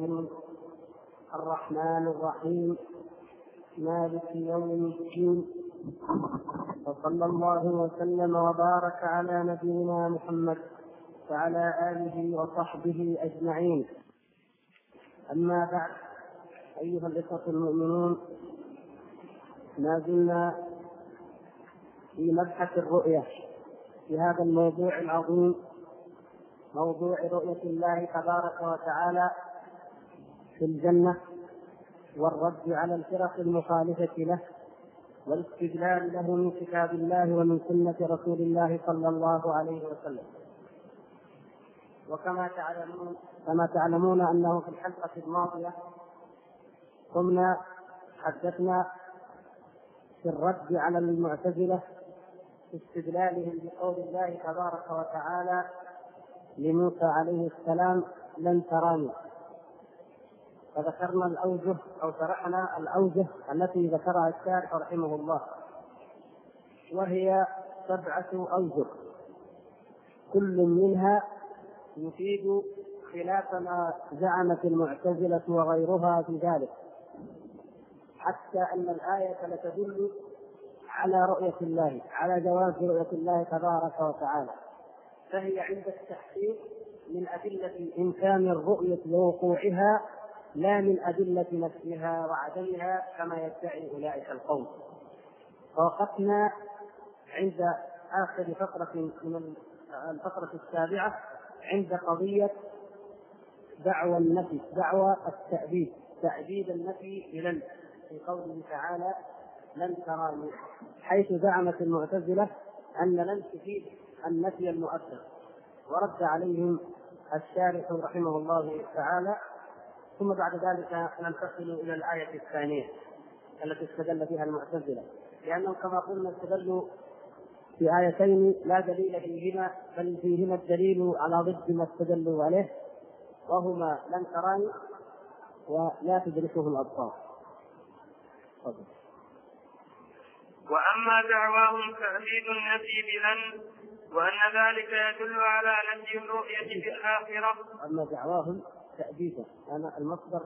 العالمين الرحمن الرحيم مالك يوم الدين، وصلى الله وسلم وبارك على نبينا محمد وعلى آله وصحبه أجمعين. أما بعد، أيها الإخوة المؤمنون، ما زلنا في مبحث الرؤية في هذا الموضوع العظيم، موضوع رؤية الله تبارك وتعالى في الجنة، والرد على الفرق المخالفة له، والاستدلال له من كتاب الله ومن سنة رسول الله صلى الله عليه وسلم. وكما تعلمون أنه في الحلقة الماضية قمنا حدثنا في الرد على المعتزلة في استدلالهم بقول الله تبارك وتعالى لموسى عليه السلام لن تراني، فذكرنا الأوجه أو شرحنا الأوجه التي ذكرها الشارح رحمه الله، وهي 7 أوجه، كل منها يفيد خلاف ما زعمت المعتزلة وغيرها في ذلك، حتى أن الآية لتدل على رؤية الله، على جواز رؤية الله تبارك وتعالى، فهي عند التحقيق من أدلة إمكان الرؤية ووقوعها، لا من أدلة نفسها وعدمها كما يدعي أولئك القوم. ووقفنا عند آخر فقرة من الفقرة 7 عند قضية دعوى النفي، دعوى التأبيد، تأبيد النفي بلن، في قوله تعالى لن تراني، حيث زعمت المعتزلة أن لن تفيد النفي المؤكد، ورد عليهم الشارح رحمه الله تعالى. ثم بعد ذلك ننتقل إلى الآية الثانية التي استدل بها المعتزلة، لأنهم كما قلنا استدلوا في آيتين لا دليل فيهما، بل فيهما الدليل على ضد ما استدلوا عليه، وهما لن تراني ولا تدركه الأبصار. وأما دعواهم تأبيد النفي بلن، وأن ذلك يدل على نفي الرؤية في الآخرة. أما دعواهم تأبيدا، أنا المصدر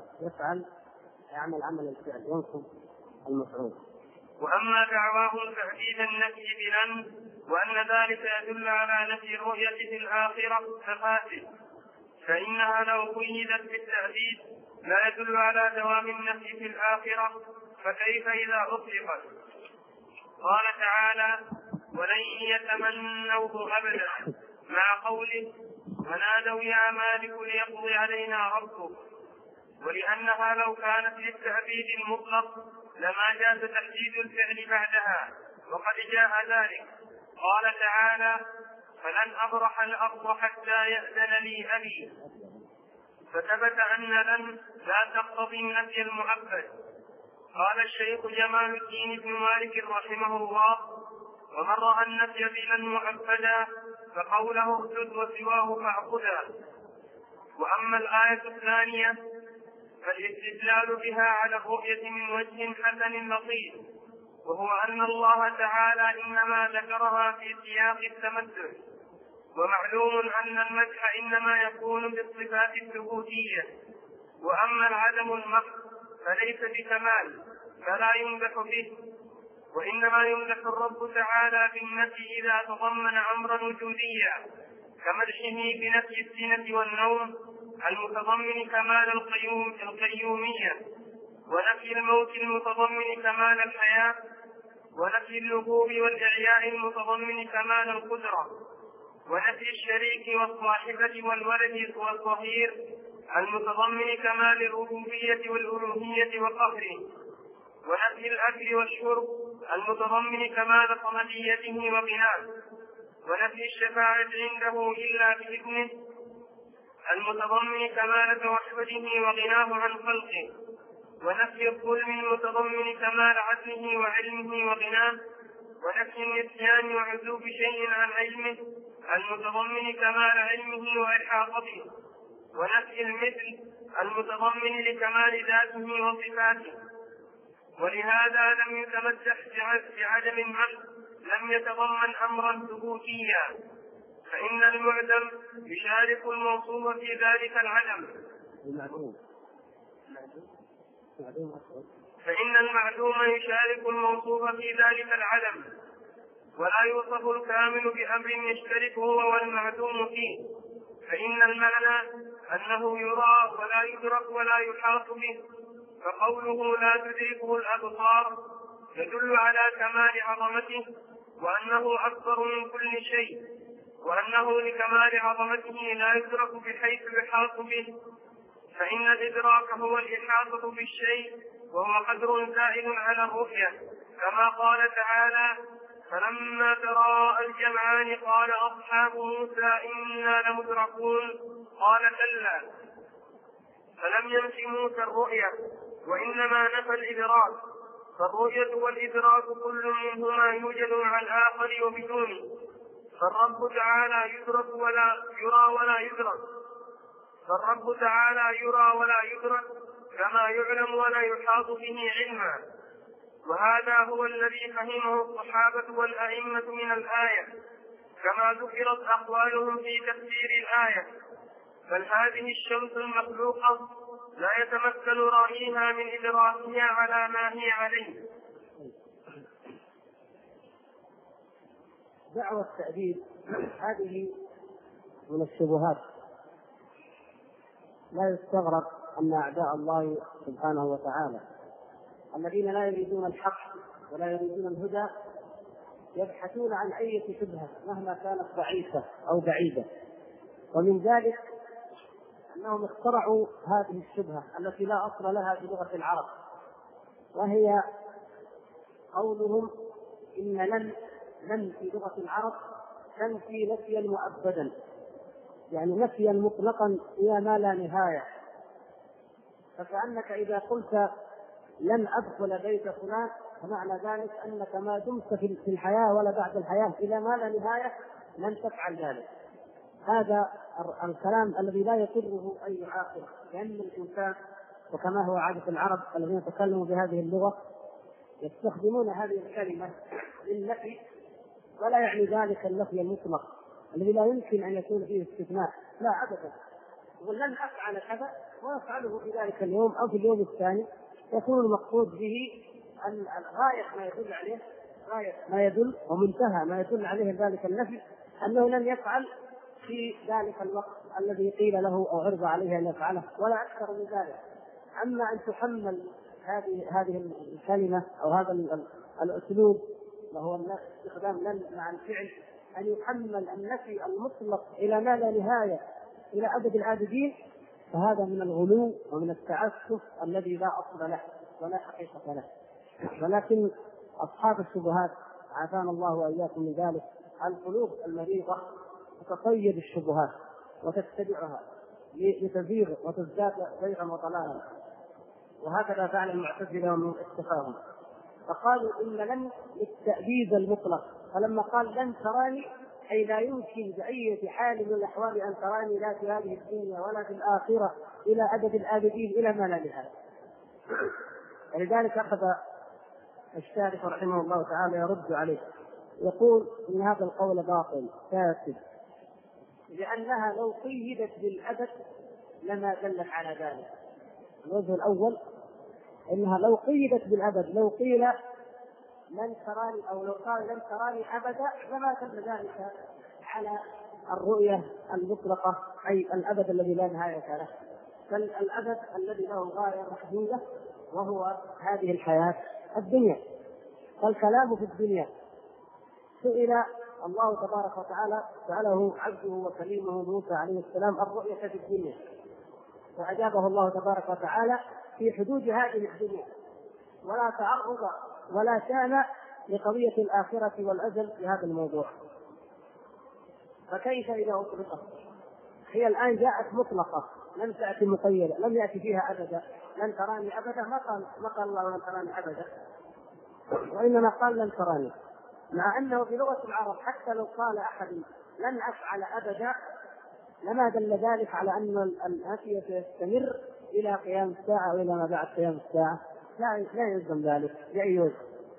يعمل عمل الفعل، ينصب المفعول. وأما دعواهم تأبيد النفي بلن، وأن ذلك يدل على نفي الرؤية في الآخرة ففاسد، فإنها لو قيدت بالتأبيد لا يدل على دوام النفي في الآخرة، فكيف إذا أطلقت؟ قال تعالى ولن يتمنوه أبدا، مع قوله ونادوا يا مالك ليقضي علينا ربك، ولأنها لو كانت للتأبيد المطلق لما جاز تحديد الفعل بعدها، وقد جاء ذلك. قال تعالى فلن أبرح الأرض حتى يأذن لي أبي، فثبت أن لن لا تقتضي النفي المؤبد. قال الشيخ جمال الدين بن مالك رحمه الله ومن رأى النفي بلن مؤبدا فقوله اردد وسواه فاعبدا. وأما الآية الثانية فالاستدلال بها على الرؤية من وجه حسن لطيف، وهو أن الله تعالى إنما ذكرها في سياق التمدح، ومعلوم أن المدح إنما يكون بالصفات الثبوتية، وأما العدم المحض فليس بكمال فلا يمدح به، وإنما يمدح الرب تعالى بالنفي إذا تضمن أمرا وجوديا، كمدحه بنفي السنة والنوم المتضمن كمال القيومية، ونفي الموت المتضمن كمال الحياة، ونفي اللهوب والإعياء المتضمن كمال القدرة، ونفي الشريك والصاحبة والولد والصهير المتضمن كمال الربوبية والألوهية وقهره، ونفي الأكل والشرب المتضمن كمال صمديته وغناه، ونفي الشفاعة عنده إلا بإذنه المتضمن كمال توحده وغناه عن خلقه، ونفي الظلم المتضمن كمال عدله وعلمه وغناه، ونفي النسيان وعزوب شيء عن علمه المتضمن كمال علمه وإحاطته، ونفي المثل المتضمن لكمال ذاته وصفاته. ولهذا لم يتمسح بعدم المحض لم يتضمن أمرا ثبوتيا، فإن المعدم يشارك الموصوف في ذلك العدم. فإن المعدوم يشارك الموصوف في ذلك العدم، ولا يوصف الكامل بأمر يشترك هو والمعدوم فيه، فإن المعنى أنه يرى ولا يدرك ولا يحاط به، فقوله لا تدركه الأبصار يدل على كمال عظمته وأنه أكبر من كل شيء، وأنه لكمال عظمته لا يدرك بحيث يحاط به، فإن الإدراك هو الإحاطة بالشيء، وهو قدر زائد على الرؤية، كما قال تعالى: فلما تراءى الجمعان قال أصحاب موسى إنا لمدركون قال كلا، فلم ينف موسى الرؤية وإنما نفى الإدراك، فالرؤية والإدراك كل منهما يوجد مع الآخر وبدونه، فالرب تعالى يدرك ولا يرى ولا يدرك، فالرب تعالى يرى ولا يدرك كما يعلم ولا يحاط به علما. وهذا هو الذي فهمه الصحابة والأئمة من الآية، كما ذكرت أقوالهم في تفسير الآية. بل هذه الشمس المخلوقة لا يتمكن رأيها من إدراكها على ما هي عليه. دعوة التأديب هذه من الشبهات، لا يستغرب أن أعداء الله سبحانه وتعالى الذين لا يريدون الحق ولا يريدون الهدى يبحثون عن أي شبهة مهما كانت ضعيفة أو بعيدة، ومن ذلك أنهم اخترعوا هذه الشبهة التي لا أصل لها في لغة العرب، وهي قولهم إن لن في لغة العرب تنفي نفيا مؤبدا، يعني نفيا مطلقا إلى ما لا نهاية. فكأنك إذا قلت لن أدخل بيت فلان فمعنى ذلك أنك ما دمت في الحياة ولا بعد الحياة إلى ما لا نهاية لن تفعل ذلك. هذا الكلام الذي لا يقره أي عاقل، لأن الإنسان وكما هو عادة العرب الذين يتكلموا بهذه اللغة يستخدمون هذه الكلمة للنفي، ولا يعني ذلك النفي المطلق الذي لا يمكن أن يكون فيه استثناء، لا أبدا. يقول لن أفعل كذا وأفعله في ذلك اليوم أو في اليوم الثاني، يكون المقصود به أن غاية ما يدل عليه، غاية ما يدل ومنتهى ما يدل عليه ذلك النفي أنه لن يفعل في ذلك الوقت الذي قيل له أو عرض عليه أن يفعله، ولا أكثر من ذلك. أما أن تحمل هذه الكلمة أو هذا الأسلوب وهو استخدام لن مع الفعل، أن يحمل النفي المطلق إلى ما لا نهاية إلى أبد الآبدين، فهذا من الغلو ومن التعسف الذي لا أصل له ولا حقيقة له. ولكن أصحاب الشبهات عافانا الله وإياكم من ذلك، القلوب المريضة تتصيد الشبهات وتتبعها لتزيغ وتزداد زيغا وضلالا، وهكذا فعل المعتزلة ومن اتفاقهم، فقالوا إن لن للتأبيد المطلق، فلما قال لن تراني أي لا يمكن بأي حال من الأحوال أن تراني لا في هذه الدنيا ولا في الآخرة إلى أبد الآبدين إلى ما لا نهاية. ولذلك أخذ الشارح رحمه الله تعالى يرد عليه، يقول إن هذا القول باطل فاسد، لأنها لو قيدت بالأبد لما دلت على ذلك. الوجه الأول إنها لو قيدت بالأبد، لو قيل لن تراني أو لو قال لن تراني أبدا لما دل ذلك على الرؤية المطلقة، أي الأبد الذي لا نهاية له، بل الأبد الذي له غاية محدودة وهو هذه الحياة الدنيا. فالكلام في الدنيا سئل الله تبارك وتعالى، سأله عبده وكليمه موسى عليه السلام الرؤية في الدنيا، فأجابه الله تبارك وتعالى في حدود هذه الدنيا، ولا تعرض ولا كان لقضية الآخرة والأجل في هذا الموضوع. فكيف إذا أطلقت؟ هي الآن جاءت مطلقة، لم تأتي مقيدة، لم يأتي فيها أبدا لن تراني أبدا، ما قال الله لن تراني أبدا، وإنما قال لن تراني، مع أنه في لغة العرب حتى لو قال أحد لن أفعل أبدا لما دل ذلك على أن النفي سيستمر إلى قيام الساعة وإلى ما بعد قيام الساعة، لا يلزم ذلك بأي وجه.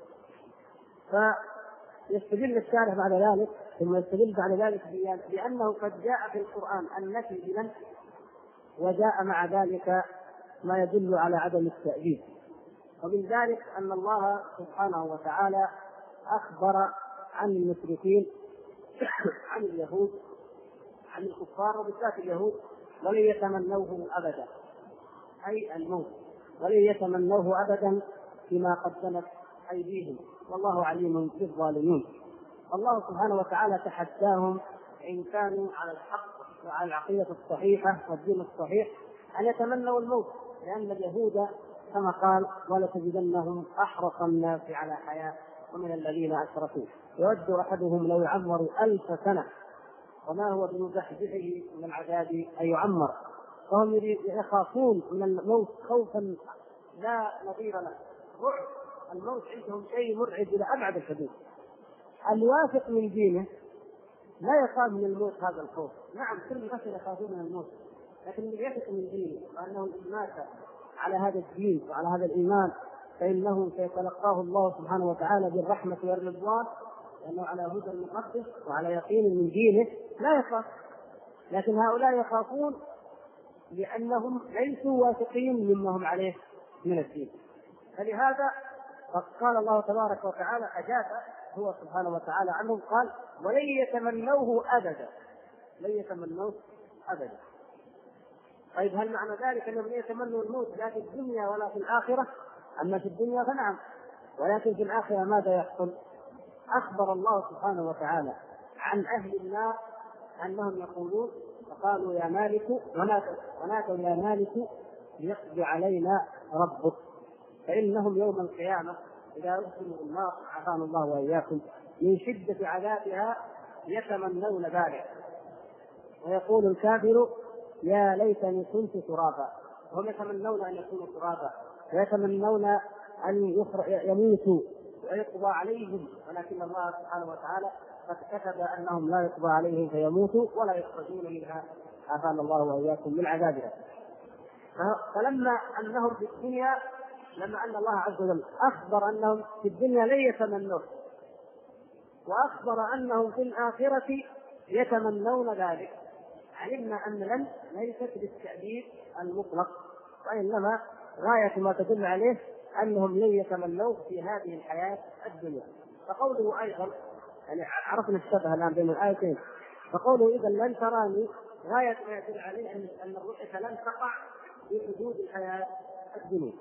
فيستدل الشارع بعد ذلك، ثم يستدل بعد ذلك بأنه قد جاء في القرآن النفي بلن، وجاء مع ذلك ما يدل على عدم التأديب. ومن ذلك أن الله سبحانه وتعالى أخبر عن المشركين عن اليهود عن الكفار وبالذات اليهود ولن يتمنوه أبدا، أي الموت، ولن يتمنوه أبدا فيما قدمت أيديهم، والله عليم بالظالمين. الله سبحانه وتعالى تحداهم إن كانوا على الحق وعلى العقيدة الصحيحة والدين الصحيح أن يتمنوا الموت، لأن اليهود كما قال ولتجدنهم أحرص الناس على حياة ومن الذين أشركوا يود أحدهم لو يعمر 1000 سنة وما هو بمزحزحه من العذاب أن يعمر. فهم يخافون من الموت خوفا لا نظير له، رعب الموت عندهم شيء مرعب إلى أبعد الحدود. الواثق من دينه لا يخاف من الموت هذا الخوف، نعم كل الناس يخافون من الموت، لكن من يثق من دينه وأنه إن مات على هذا الدين وعلى هذا الإيمان فإنه سيتلقاه الله سبحانه وتعالى بالرحمة والرضوان، لأنه على هدى مقدس وعلى يقين من دينه لا يخاف. لكن هؤلاء يخافون لأنهم ليسوا واثقين مما هم عليه من الدين. فلهذا قال الله تبارك وتعالى أجاب هو سبحانه وتعالى عنهم قال ولن يتمنوه أبدا، لن يتمنوه أبدا. طيب هل معنى ذلك أنهم لا يتمنوا الموت لا في الدنيا ولا في الآخرة؟ أما في الدنيا فنعم، ولكن في الآخرة ماذا يحصل؟ أخبر الله سبحانه وتعالى عن أهل النار أنهم يقولون فقالوا يا مالك ونادوا يا مالك ليقضي علينا ربك، فإنهم يوم القيامة إذا أدخلوا النار عافانا الله وإياكم من شدة عذابها يتمنون ذلك، ويقول الكافر يا ليتني كنت ترابا، هم يتمنون أن يكونوا ترابا ويتمنون أن يموتوا ويقضى عليهم، ولكن الله سبحانه وتعالى قد كتب أنهم لا يقضى عليهم فيموتوا ولا يخرجون منها عافانا الله وإياكم من عذابها. فلما أنهم في الدنيا، لما أن الله عز وجل أخبر أنهم في الدنيا لن يتمنوه وأخبر أنهم في الآخرة يتمنون ذلك، علمنا أن لن ليست بالتأديب المطلق، وإنما غاية ما تدل عليه أنهم لن يتمنوه في هذه الحياة الدنيا. فقوله أيضا يعني عرفنا الشبه الآن بين الآيتين، فقوله إذا لن تراني غاية ما يدل عليه أن الرؤية لن تقع في حدود الحياة الدنيا.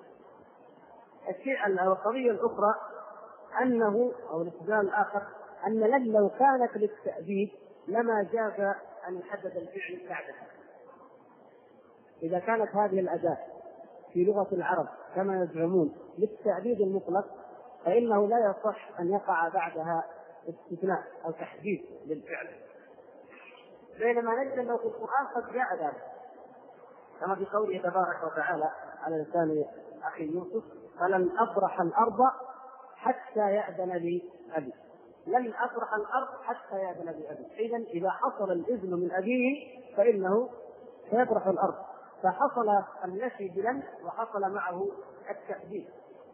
القضية الأخرى أنه أو الاستدلال الآخر أن لن لو كانت للتأديب لما جاز أن يحدد الفعل بعدها. إذا كانت هذه الأداة في لغة العرب كما يزعمون للتأديب المطلق فإنه لا يصح أن يقع بعدها استثناء أو تحديد للفعل، بينما نجد أنه في القرآن قد جاء ذلك كما في قوله تبارك وتعالى على لسان أخي يوسف فلن أبرح الأرض حتى يأذن لي أبي، لن أبرح الأرض حتى يأذن لي أبي. إذن إذا حصل الإذن من أبيه فإنه سيبرح الأرض، فحصل النفي بلن وحصل معه التأديب،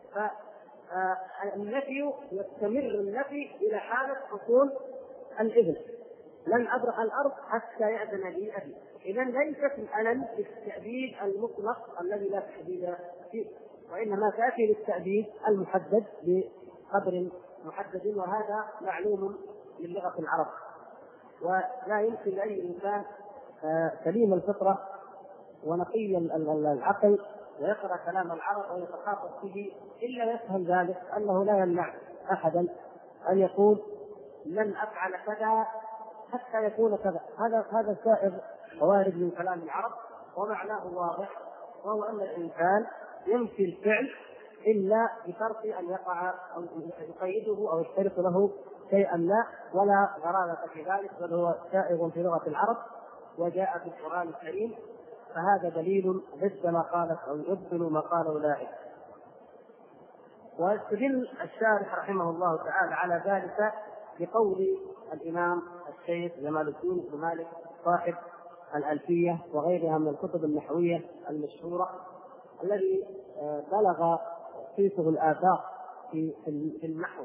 فالنفي يستمر النفي إلى حالة حصول الإذن، لن أبرح الأرض حتى يأذن لي أبي. إذن ليست الألم بالتأديب المطلق الذي لا تحديد فيه، وإنما تأتي للتأديب المحدد بقدر محدد، وهذا معلوم من لغة العرب، ولا يمكن لأي إنسان سليم الفطرة ونقي العقل ويقرأ كلام العرب ويتخاطب به إلا يفهم ذلك أنه لا يمنع أحدا أن يقول لن أفعل كذا حتى يكون كذا. هذا سائر وارد من كلام العرب ومعناه واضح، وهو أن الإنسان ينفي الفعل إلا بشرط أن يقع أو يقيده أو يشترط له شيئا ما، ولا غرابة في ذلك، بل هو سائغ في لغة العرب وجاء في القرآن الكريم، فهذا دليل ضد ما قالت أو يبطل ما قال أولئك. ويستدل الشارح رحمه الله تعالى على ذلك بقول الإمام الشيخ جمال الدين بن مالك صاحب الألفية وغيرها من الكتب النحوية المشهورة الذي بلغ صيته الآفاق في النحو،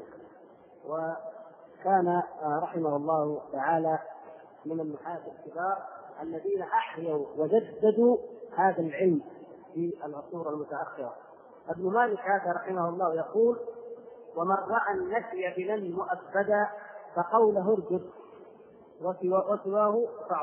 وكان رحمه الله تعالى من النحاة الكبار الذين أحيوا وجددوا هذا العلم في العصور المتأخرة. ابن مالك هذا رحمه الله يقول: ومن رأى النفي بلن مؤبدا فقوله ارجد وسواه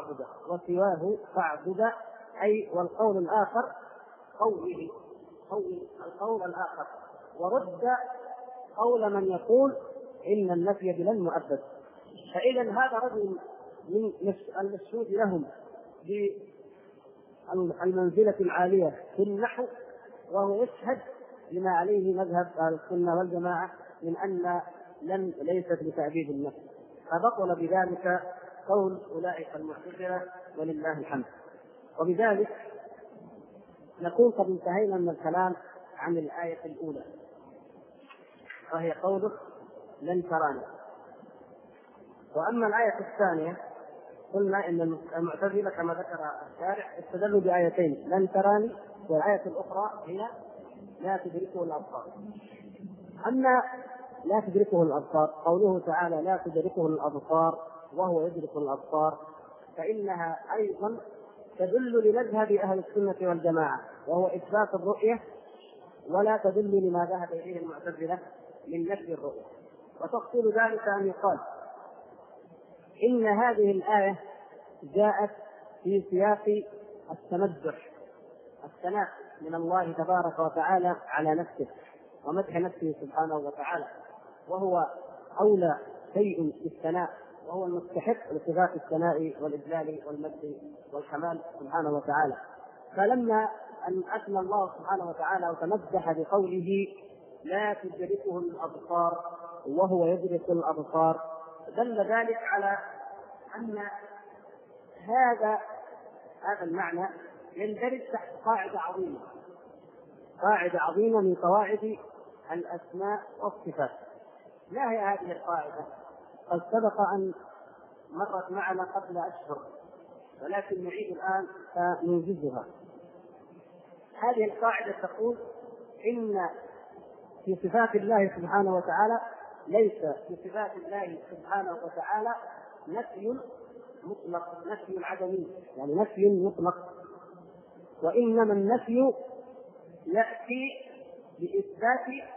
فاعبد، أي والقول الآخر قول القول الآخر، ورد قول من يقول إن النفي بلن مؤبد. فإذا هذا رجل من المشهود لهم بالمنزلة العالية في النحو، وهو يشهد بما عليه مذهب أهل السنة والجماعة من أن لن ليست لتعبيد النفس، فبطل بذلك قول أولئك المعتزلة ولله الحمد. وبذلك نكون قد انتهينا من الكلام عن الآية الأولى، وهي قوله لن تراني. وأما الآية الثانية قلنا إن المعتزلة كما ذكر الشارح استدلوا بآيتين: لن تراني، والآية الأخرى هي لا تدركه الأبصار. أما لا تدركه الأبصار، قوله تعالى لا تدركه الأبصار وهو يدرك الأبصار، فإنها أيضا تدل لمذهب أهل السنة والجماعة، وهو إثبات الرؤية، ولا تدل لما ذهب إليه المعتزلة من نفي الرؤية. وتفصيل ذلك أن يقال إن هذه الآية جاءت في سياق التمدح، الثناء من الله تبارك وتعالى على نفسه ومدح نفسه سبحانه وتعالى، وهو أولى شيء بالثناء، وهو المستحق لصفات الثناء والإجلال والمجد والكمال سبحانه وتعالى. فلما أن أثنى الله سبحانه وتعالى وتمدح بقوله لا تدركه الأبصار وهو يدرك الأبصار، دل ذلك على أن هذا المعنى يندرج تحت قاعدة عظيمة من قواعد الأسماء والصفات. ما هي هذه القاعدة؟ قد سبق أن مرت معنا قبل أشهر، ولكن نعيد الآن فننجزها. هذه القاعدة تقول إن في صفات الله سبحانه وتعالى ليس في صفات الله سبحانه وتعالى نفي مطلق، نفي عدمي، يعني نفي مطلق، وإنما النفي يأتي بإثبات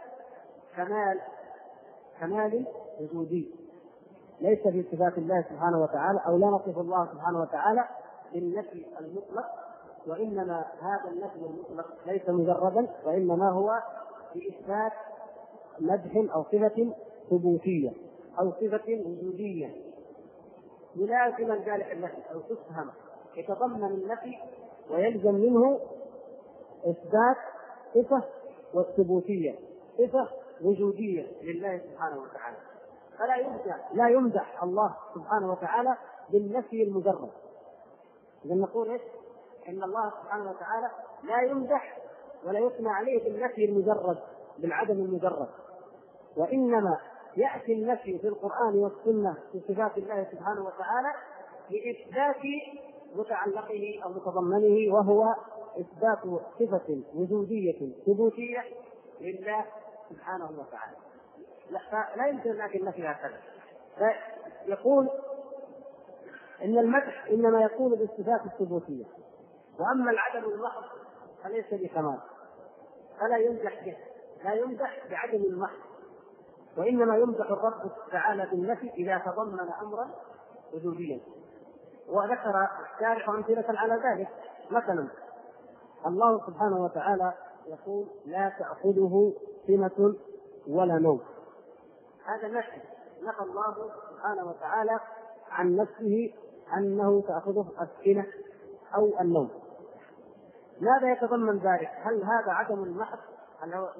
كمال وجودي. ليس في صفات الله سبحانه وتعالى، أو لا نصف الله سبحانه وتعالى بالنفي المطلق، وإنما هذا النفي المطلق ليس مجردا، وإنما هو بإثبات مدح أو صفة ثبوتية أو صفة وجودية يلازم ذلك النفي أو تفهم، يتضمن النفي ويلزم منه إثبات صفة والثبوتية، صفة وجودية لله سبحانه وتعالى. فلا يمدح الله سبحانه وتعالى بالنفي المجرد. إذا نقول إيش؟ إن الله سبحانه وتعالى لا يمدح ولا يثنى عليه بالنفي المجرد، بالعدم المجرد، وإنما يأتي النفي في القرآن والسنة في صفات الله سبحانه وتعالى لإثبات متعلقه أو متضمنه، وهو إثبات صفة وجودية ثبوتية لله سبحانه وتعالى. لا يمكن لك النفي هكذا. يقول إن المدح إنما يكون بالصفات الثبوتية، وأما العدم المحض فليس بكمال، فلا يمدح به، لا يمدح بعدم المحض، وإنما يمدح الرب تعالى بالنفي إذا تضمن أمرا وجوديا. وذكر الشارح أمثلة على ذلك. مثلا الله سبحانه وتعالى يقول لا تأخذه سنة ولا نوم، هذا نفي الله سبحانه وتعالى عن نفسه أنه تأخذه السنة أو النوم. ماذا يتضمن ذلك؟ هل هذا عدم المحض؟ هل هو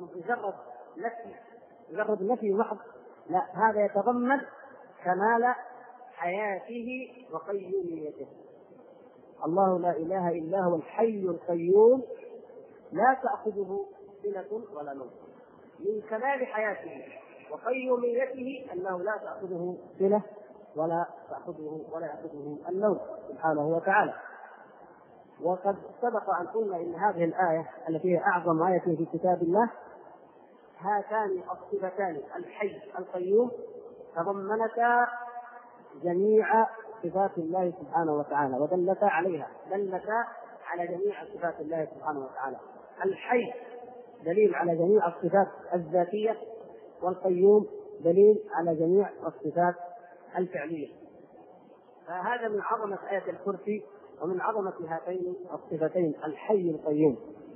مجرد نفي محض؟ لا، هذا يتضمن كمال حياته وقيوميته. الله لا إله إلا هو الحي القيوم لا تأخذه سنة ولا نوم. من كمال حياته وقيوميته أنه لا تأخذه سنة ولا يأخذه النوم سبحانه وتعالى. وقد سبق أن قلنا إن هذه الآية التي هي أعظم آية في كتاب الله، هاتان الصفتان الحي القيوم تضمنتا جميع صفات الله سبحانه وتعالى، ودلتا عليها، دلتا على جميع صفات الله سبحانه وتعالى. الحي دليل على جميع الصفات الذاتية، والقيوم دليل على جميع الصفات الفعلية. فهذا من عظمة آية الكرسي ومن عظمة هاتين الصفتين الحي القيوم.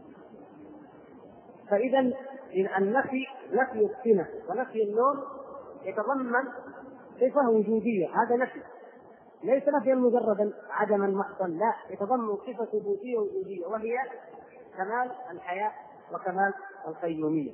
فإذا النفي، نفي السنة ونفي النوم، يتضمن صفة وجودية، هذا نفي ليس نفيا مجردا عدما محضا، لا، يتضمن صفة ثبوتية وجودية، وهي كمال الحياة وكمال القيومية.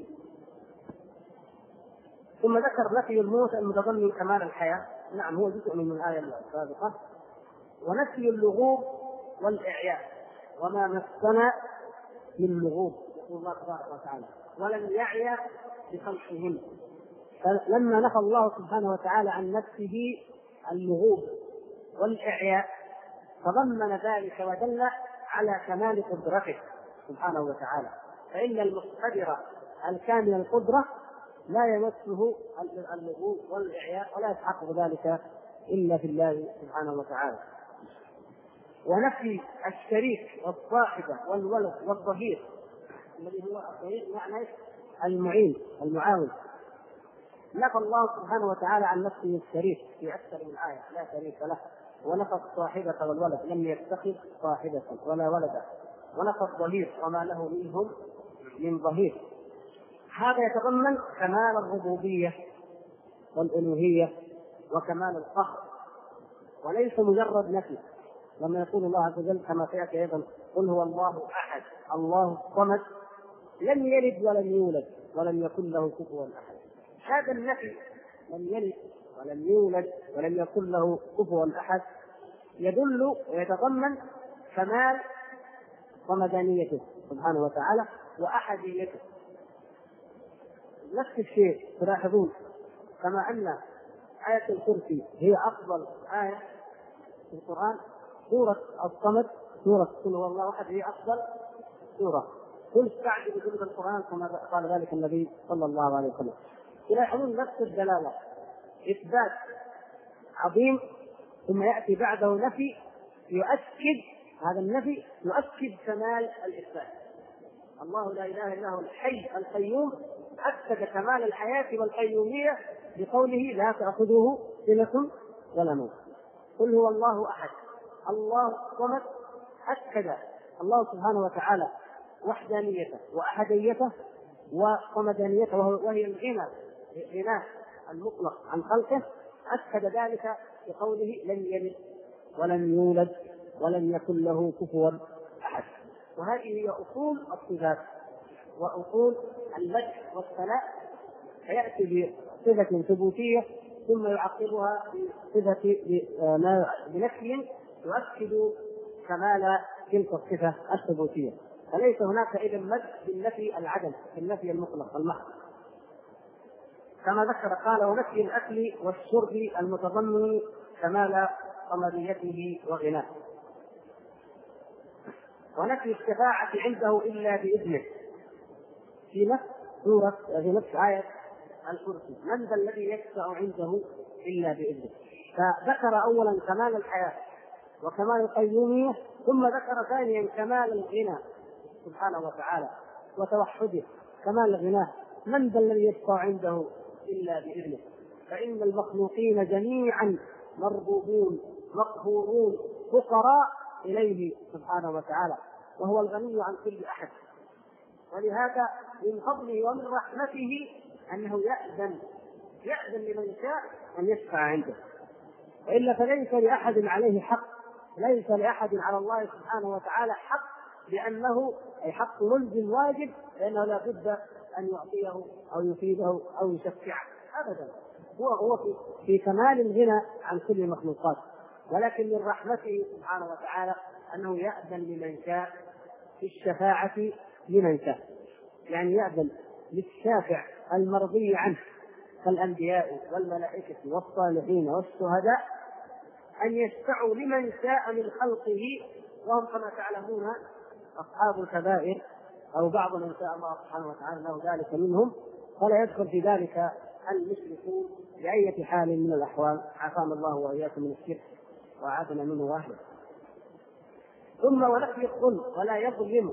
ثم ذكر نفي الموت المتضمن كمال الحياة، نعم هو جزء من الآية السابقة. ونفي اللغوب والإعياء، وما مسنا من لغوب، يقول الله تبارك وتعالى ولم يعي بخلقهن. فلما نفى الله سبحانه وتعالى عن نفسه اللغوب والإعياء تضمن ذلك ودل على كمال قدرته سبحانه وتعالى، فإن المقتدر الكامل القدرة لا يمسه اللغوب والإعياء ولا يتحقق ذلك إلا في الله سبحانه وتعالى. ونفي الشريك والصاحبة والولد والظهير، الذي هو معنى المعين المعاون. نفى الله سبحانه وتعالى عن نفسه الشريك في أكثر من آية، لا شريك له. ونفى الصاحبة والولد، لم يتخذ صاحبة ولا ولدا. ونفى الظهير، وما له منهم من ظهير. هذا يتضمن كمال الربوبية والألوهية وكمال القهر، وليس مجرد نفي. لما يقول الله عز وجل كما سيأتي أيضا: قل هو الله أحد الله الصمد لم يلد ولم يولد ولم يكن له كفوا أحد. هذا النفي، لم يلد ولم يولد ولم يكن له كفوا أحد، يدل ويتضمن كمال صمدانيته سبحانه وتعالى وأحديته. نفس الشيء تلاحظون كما أن آية الكرسي هي أفضل آية في القرآن، سورة الصمد، سورة قل هو الله أحد هي أفضل سورة. قل استعجل بجنب القرآن كما قال ذلك النبي صلى الله عليه وسلم. تلاحظون نفس الدلالة، إثبات عظيم ثم يأتي بعده نفي يؤكد هذا النفي، يؤكد كمال الإثبات. الله لا إله إلا هو الحي القيوم، أكد كمال الحياة والقيومية بقوله لا تأخذه سنة ولا نوم. قل هو الله أحد الله الصمد، أكد الله سبحانه وتعالى وحدانيته وأحديته وصمدانيته، وهي الغنى المطلق عن خلقه. أكد ذلك بقوله لم يلد ولم يولد ولم يكن له كفوا أحد. وهذه هي أصول الصفات وأصول المدح والثناء، فيأتي بصفة ثبوتية ثم يعقبها بصفة بنفي يؤكد كمال تلك الصفة الثبوتية. فليس هناك إذن مدح بالنفي العدم، بالنفي المطلق المحض. كما ذكر قال: ونفي الأكل والشرب المتضمن كمال صمديته وغناه. ونفي الشفاعة عنده إلا بإذنه، في نفس سورة في نفس آية الكرسي: من ذا الذي يشفع عنده إلا بإذنه. فذكر أولا كمال الحياة وكمال القيومية، ثم ذكر ثانيا كمال الغنى سبحانه وتعالى وتوحده، كمال الغنى. من ذا الذي يشفع عنده إلا بإذنه. فإن المخلوقين جميعا مربوبون مقهورون فقراء إليه سبحانه وتعالى، وهو الغني عن كل أحد. ولهذا من فضله ومن رحمته أنه يأذن لمن شاء أن يشفع عنده، وإلا فليس لأحد عليه حق، ليس لأحد على الله سبحانه وتعالى حق، لأنه أي حق ملزم واجب، لأنه لا بد أن يعطيه أو يفيده أو يشفعه أبدا. هو في كمال الغنى عن كل المخلوقات، ولكن من رحمته سبحانه وتعالى أنه يأذن لمن شاء في الشفاعة لمن شاء، يعني يأذن للشافع المرضي عنه كالأنبياء والملائكة والصالحين والشهداء أن يشفعوا لمن شاء من خلقه، وهم كما تعلمون أصحاب الكبائر أو بعض من شاء الله سبحانه وتعالى له ذلك منهم، فلا يدخل في ذلك المشركون بأية حال من الأحوال. عافانا الله وإياكم من الشرك وأعاذنا منه واحد. ثم ونفي الظلم ولا يظلم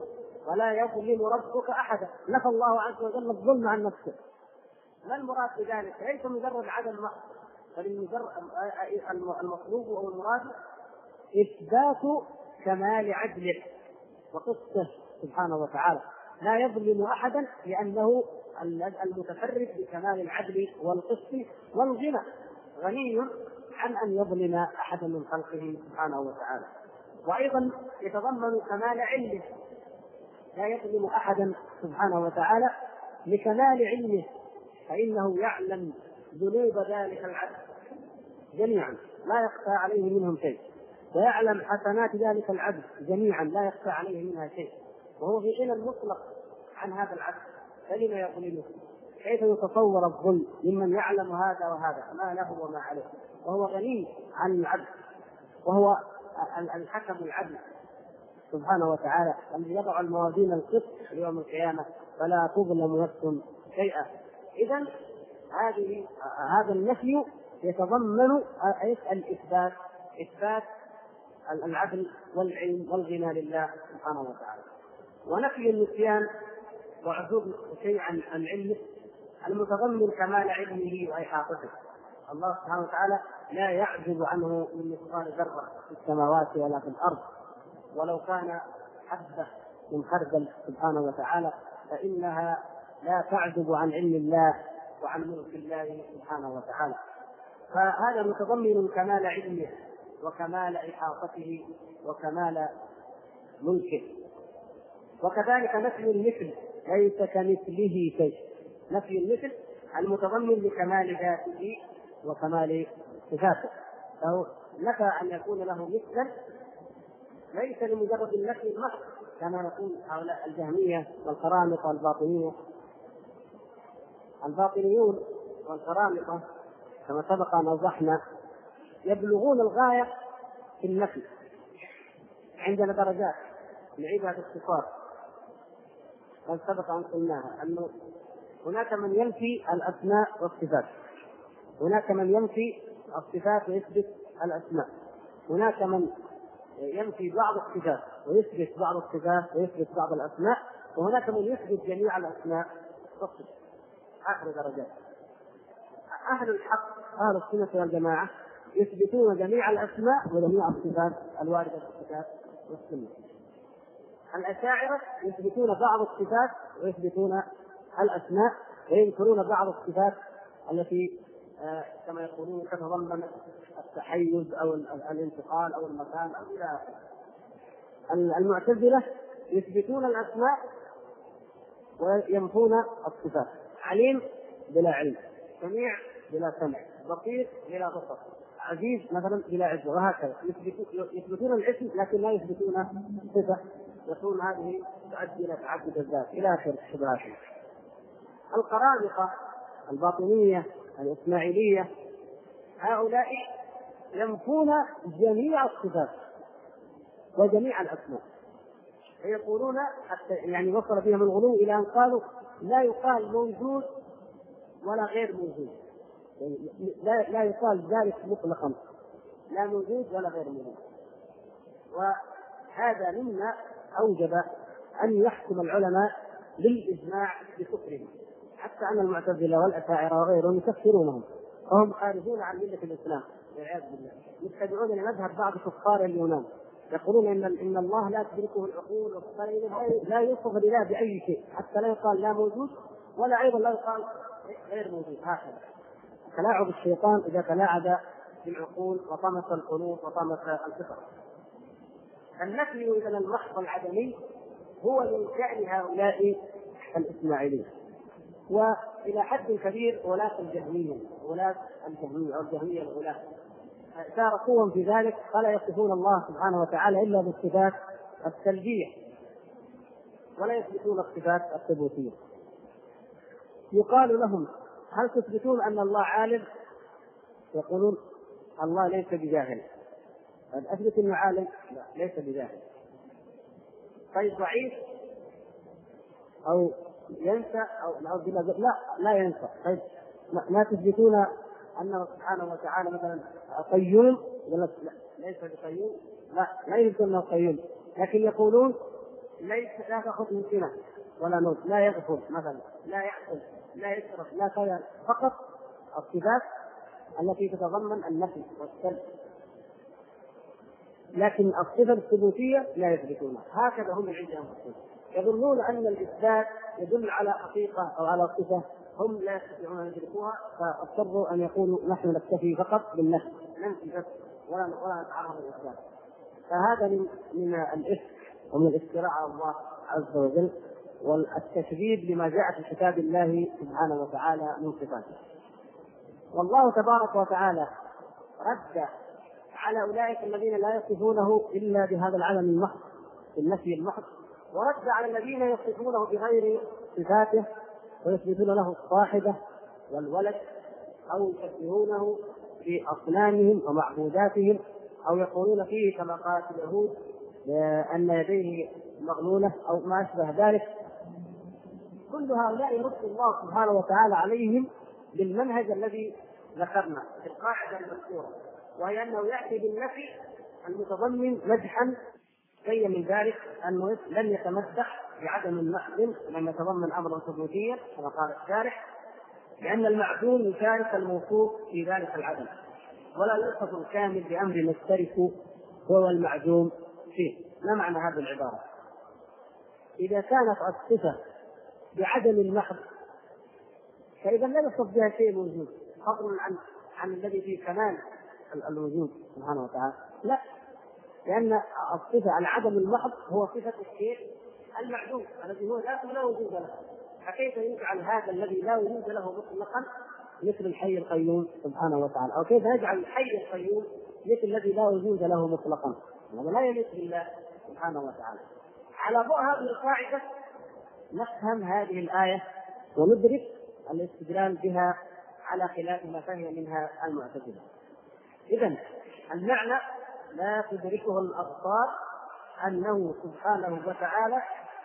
ولا يظلم ربك أحدا. نفى الله عز وجل الظلم عن نفسه. ما المراد بذلك؟ ليس مجرد عدم محض، بل المطلوب أو المراد إثبات كمال عدله وقسطه سبحانه وتعالى. لا يظلم أحدا لأنه المتفرد بكمال العدل والقسط والغنى، غني عن أن يظلم أحدا من خلقه سبحانه وتعالى. وأيضا يتضمن كمال علمه، لا يظلم أحدا سبحانه وتعالى لكمال علمه، فإنه يعلم ذنوب ذلك العبد جميعا لا يخفى عليه منهم شيء، ويعلم حسنات ذلك العبد جميعا لا يخفى عليه منها شيء، وهو في غنى مطلق عن هذا العبد. فلما يظلمه؟ كيف يتصور الظلم ممن يعلم هذا وهذا ما له وما عليه، وهو غني عن العبد، وهو الحكم العدل سبحانه وتعالى الذي يضع الموازين القسط يوم القيامة فلا تظلم نفس شيئا. إذن هذا النفي يتضمن إثبات العدل والعلم والغنى لله سبحانه وتعالى، ونفي النسيان وعزوب شيء عن علمه المتضمن كمال علمه وإحاطته. الله سبحانه وتعالى لا يعجز عنه من مثقال ذرة في السماوات ولا في الأرض، ولو كان حبة من خردل سبحانه وتعالى فإنها لا تعجز عن علم الله وعن ملك الله سبحانه وتعالى. فهذا متضمن كمال علمه وكمال إحاطته وكمال ملكه. وكذلك نفي المثل، ليس كمثله شيء، نفي المثل المتضمن لكمال ذاته وكمال صفاته، فهو نفى أن يكون له مثلا ليس لمجرد النفي المحض كما يقول هؤلاء الجهمية والقرامطة والباطنية. الباطنيون والقرامطة كما سبق أن أوضحنا يبلغون الغاية في النفي. عندنا درجات نعيدها في الصفات، قد سبق أن قلناها أنه هناك من ينفي الأسماء والصفات، هناك من ينفي الصفات ويثبت الأسماء، هناك من ينفي بعض الصفات ويثبت بعض الصفات ويثبت بعض الأسماء، وهناك من يثبت جميع الأسماء والصفات. آخر درجات. أهل الحق أهل السنة والجماعة يثبتون جميع الأسماء وجميع الصفات الواردة في الكتاب والسنة. الأشاعرة يثبتون بعض الصفات ويثبتون الأسماء وينكرون بعض الصفات التي كما يقولون تتضمن التحيز أو الانتقال أو المكان أو إلى آخره. المعتزلة يثبتون الأسماء وينفون الصفات. عليم بلا علم، سميع بلا سمع، بصير بلا بصر، عزيز مثلا بلا عزة، وهكذا. يثبتون الاسم لكن لا يثبتون صفة، يكون هذه تؤدي إلى تعدد الذات إلى آخر الشبهات. القرامطة الباطنية الإسماعيلية هؤلاء ينفون جميع الصفات وجميع الأسماء، فيقولون حتى يعني وصل بهم الغلو إلى أن قالوا لا يقال موجود ولا غير موجود، لا يقال ذلك مطلقا، لا موجود ولا غير موجود. وهذا مما أوجب أن يحكم العلماء بالإجماع بكفرهم، حتى أن المعتزلة والأشاعرة وغيرهم يكفرونهم وهم خارجون عن ملة الإسلام والعياذ بالله، يتبعون لمذهب بعض كفار اليونان، يقولون إن الله لا تدركه العقول لا يوصف لله بأي شيء، حتى لا يقال لا موجود ولا أيضا لا يقال غير موجود. هكذا تلاعب الشيطان إذا تلاعب بالعقول وطمس القلوب وطمس الفطر. النفي إذن المحض العدمي هو من شأن هؤلاء الإسماعيلية، وإلى حد كبير ولاة الجهمية أو الجهمية الغلاة شاركوهم في ذلك، فلا يصفون الله سبحانه وتعالى إلا بالصفات السلبية ولا يثبتون الصفات الثبوتية. يقال لهم هل تثبتون أن الله عالم؟ يقولون الله ليس بجاهل. أثبت أنه عالم؟ لا ليس بجاهل. طيب ضعيف أو ينسى أو لا ينسى. طيب ما تثبتون أنه سبحانه وتعالى مثلا قيوم؟ لا ليس بقيوم، لا يثبت أنه قيوم، لكن يقولون لا تأخذ من سنة ولا نوم، لا يغفل مثلا، لا يأكل، لا يشرب، لا كذا، فقط الصفات التي تتضمن النفي والسلب. لكن الصفة الثبوتية لا يثبتونها، هكذا هم عندهم يظنون أن الإثبات يدل على حقيقة أو على صفة هم لا يستطيعون أن يدركوها، فاضطروا أن يقولوا نحن نكتفي فقط بالنفي، ننفي بس ولا نتعرض للإثبات. فهذا من الإفك ومن الافتراء على الله عز وجل والتكذيب لما جاء في كتاب الله سبحانه وتعالى من صفاته. والله تبارك وتعالى رد على أولئك الذين لا يصفونه إلا بهذا العلم المحض، النفي المحض، ورد على الذين يصفونه بغير صفاته ويثبتون له الصاحبة والولد، أو يشبهونه في أصنامهم ومعبوداتهم، أو يقولون فيه كما قالت اليهود أن يديه مغلولة أو ما أشبه ذلك. كل هؤلاء يرد الله سبحانه وتعالى عليهم بالمنهج الذي ذكرنا في القاعدة المذكورة، وهي أنه يأتي بالنفي المتضمن مدحا، بين من ذلك أنه لن يتمدح بعدم المحزن لم يتضمن أمرا ثبوتيا كما قال الشارح، لأن المعدوم يشارك الموصوف في ذلك العدم، ولا يوصف الكامل بأمر مشترك هو المعدوم فيه. ما معنى هذه العبارة؟ إذا كانت الصفة بعدم المحض فإذا لا يوصف بها شيء موجود فضلا عن الذي في كمال الوجود سبحانه وتعالى، لا، لأن الصفة العدم المحض هو صفة الشيء المعدوم الذي هو لا وجود له، فكيف يجعل هذا الذي لا وجود له مطلقا مثل الحي القيوم سبحانه وتعالى، أو كيف يجعل الحي القيوم مثل الذي لا وجود له مطلقا؟ هذا لا يليق بالله سبحانه وتعالى. على ضوء هذه القاعدة نفهم هذه الآية وندرك الاستدلال بها على خلاف ما فهم منها المعتزلة. إذن المعنى لا تدركه الأبصار أنه سبحانه وتعالى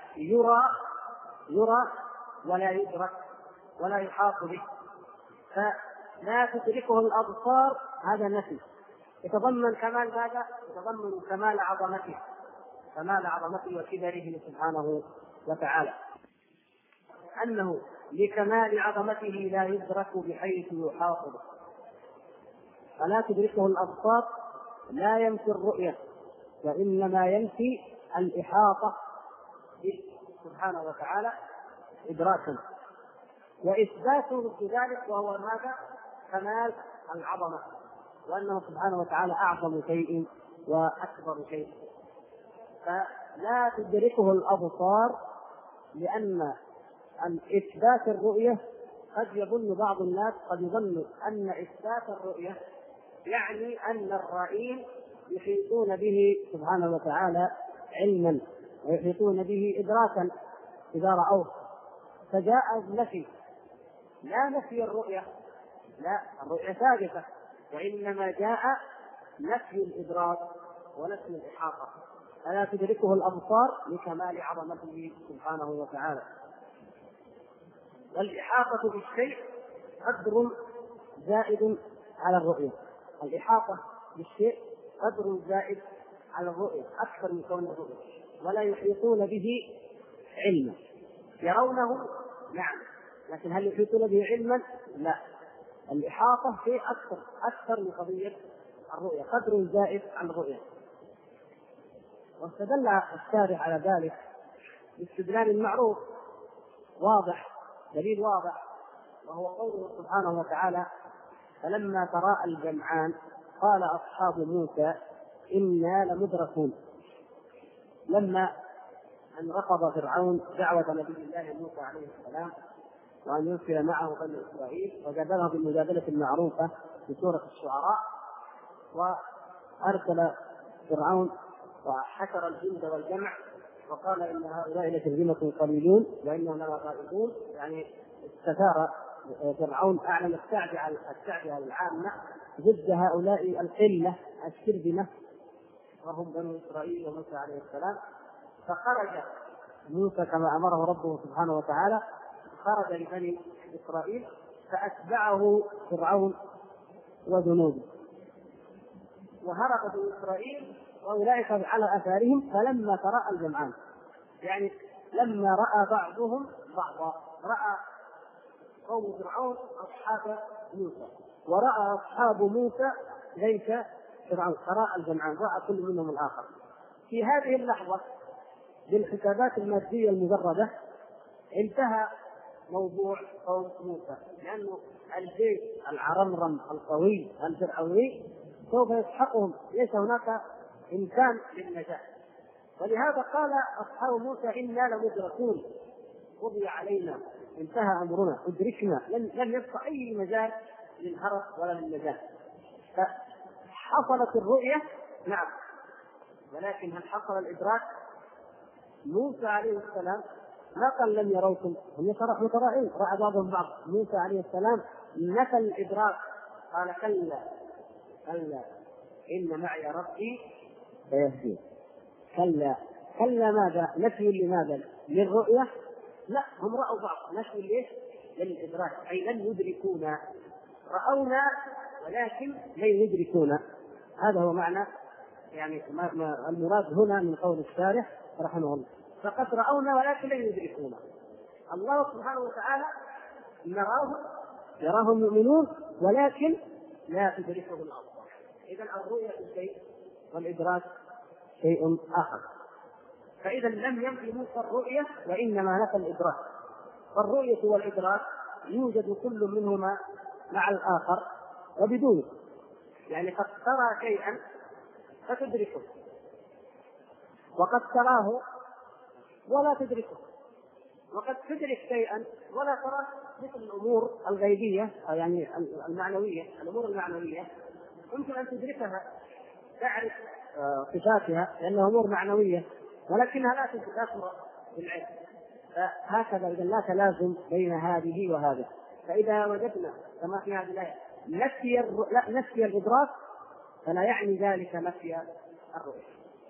يرى ولا يدرك ولا يحاط به، فلا تدركه الأبصار هذا نفي يتضمن كمال ماذا؟ يتضمن كمال عظمته، كمال عظمته وكبره سبحانه وتعالى، أنه لكمال عظمته لا يدرك بحيث يحاط به. فلا تدركه الأبصار لا ينفي الرؤية، وإنما ينفي الإحاطة به سبحانه وتعالى إدراكا، وإثباته بذلك وهو ماذا؟ كمال العظمة، وأنه سبحانه وتعالى أعظم شيء وأكبر شيء. فلا تدركه الأبصار لأن إثبات الرؤية قد يظن بعض الناس أن إثبات الرؤية يعني أن الرائين يحيطون به سبحانه وتعالى علما ويحيطون به إدراكا إذا رأوه، فجاء النفي، لا نفي الرؤية، لا، الرؤية ثابتة، وإنما جاء نفي الإدراك ونفي الإحاطة. فلا تدركه الأبصار لكمال عظمته سبحانه وتعالى. والإحاطة بالشيء قدر زائد على الرؤية، الإحاطة بالشيء قدر زائد على الرؤية أكثر من كون الرؤية، ولا يحيطون به علما، يرونه نعم، لكن هل يحيطون به علما؟ لا، الإحاطة شيء أكثر من قضية الرؤية، قدر زائد عن الرؤية. واستدل الشارح على ذلك باستدلال معروف واضح، دليل واضح، وهو قوله سبحانه وتعالى: فلما تراءى الجمعان قال أصحاب موسى إنا لمدركون. لما أن رفض فرعون دعوة نبي الله موسى عليه السلام وأن يرسل معه بني إسرائيل، وجادله بالمجادلة المعروفة في سورة الشعراء، وأرسل فرعون وحشر الجند والجمع وقال إن هؤلاء لشرذمة قليلون وإنهم لنا غائبون، يعني استثار فرعون أعلن التعبئة العامة ضد هؤلاء القلة الشرذمة وهم بنو إسرائيل وموسى عليه السلام. فخرج موسى كما أمره ربه سبحانه وتعالى، خرج لبني إسرائيل فأتبعه فرعون وجنوده، وهرب بني إسرائيل وأولئك على أثارهم. فلما تراءى الجمعان، يعني لما رأى بعضهم بعضا، رأى قوم فرعون أصحاب موسى، ورأى أصحاب موسى جيش فرعون، قراء الجمعان، رأى كل منهم الآخر. في هذه اللحظة بالحسابات المادية المجردة انتهى موضوع قوم موسى، لأنه الجيش العرمرم القوي الفرعوني سوف يسحقهم، ليس هناك إمكان للنجاة. ولهذا قال أصحاب موسى إنا لمدركون، قضي علينا، انتهى أمرنا، أدركنا، لم يبقى أي مجال للهرب ولا للنجاة. فحصلت الرؤية نعم، ولكن هل حصل الإدراك؟ موسى عليه السلام ما قال لم يروكم، هم متراءين، رأى بعضهم بعض. موسى عليه السلام نفى الإدراك، قال كلا كلا إن معي ربي سيهدين. كلا ماذا؟ نفي لماذا؟ للرؤية؟ لا، هم رأوا بعض، نفي ليش؟ للإدراك، أي لن يدركونا، رأونا ولكن لن يدركونا. هذا هو معنى يعني ما المراد هنا من قول الشارح رحمه الله، فقد رأونا ولكن لن يدركونا. الله سبحانه وتعالى يراهم المؤمنون ولكن لا تدركه الأبصار. إذا الرؤية شيء والإدراك شيء آخر. فإذا لم ينفي موسى الرؤية وإنما نفى الإدراك. فالرؤية والإدراك يوجد كل منهما مع الآخر وبدونه، يعني قد ترى شيئا فتدركه، وقد تراه ولا تدركه، وقد تدرك شيئا ولا ترى، مثل الأمور الغيبية أو يعني المعنوية. الأمور المعنوية يمكن أن تدركها، تعرف صفاتها لأنها أمور معنوية، ولكنها لا ترى بالعلم. فهكذا إذا لا تلازم بين هذه وهذه. فإذا وجدنا كما في هذه الآية نفي الإدراك فلا يعني ذلك نفي الرؤية.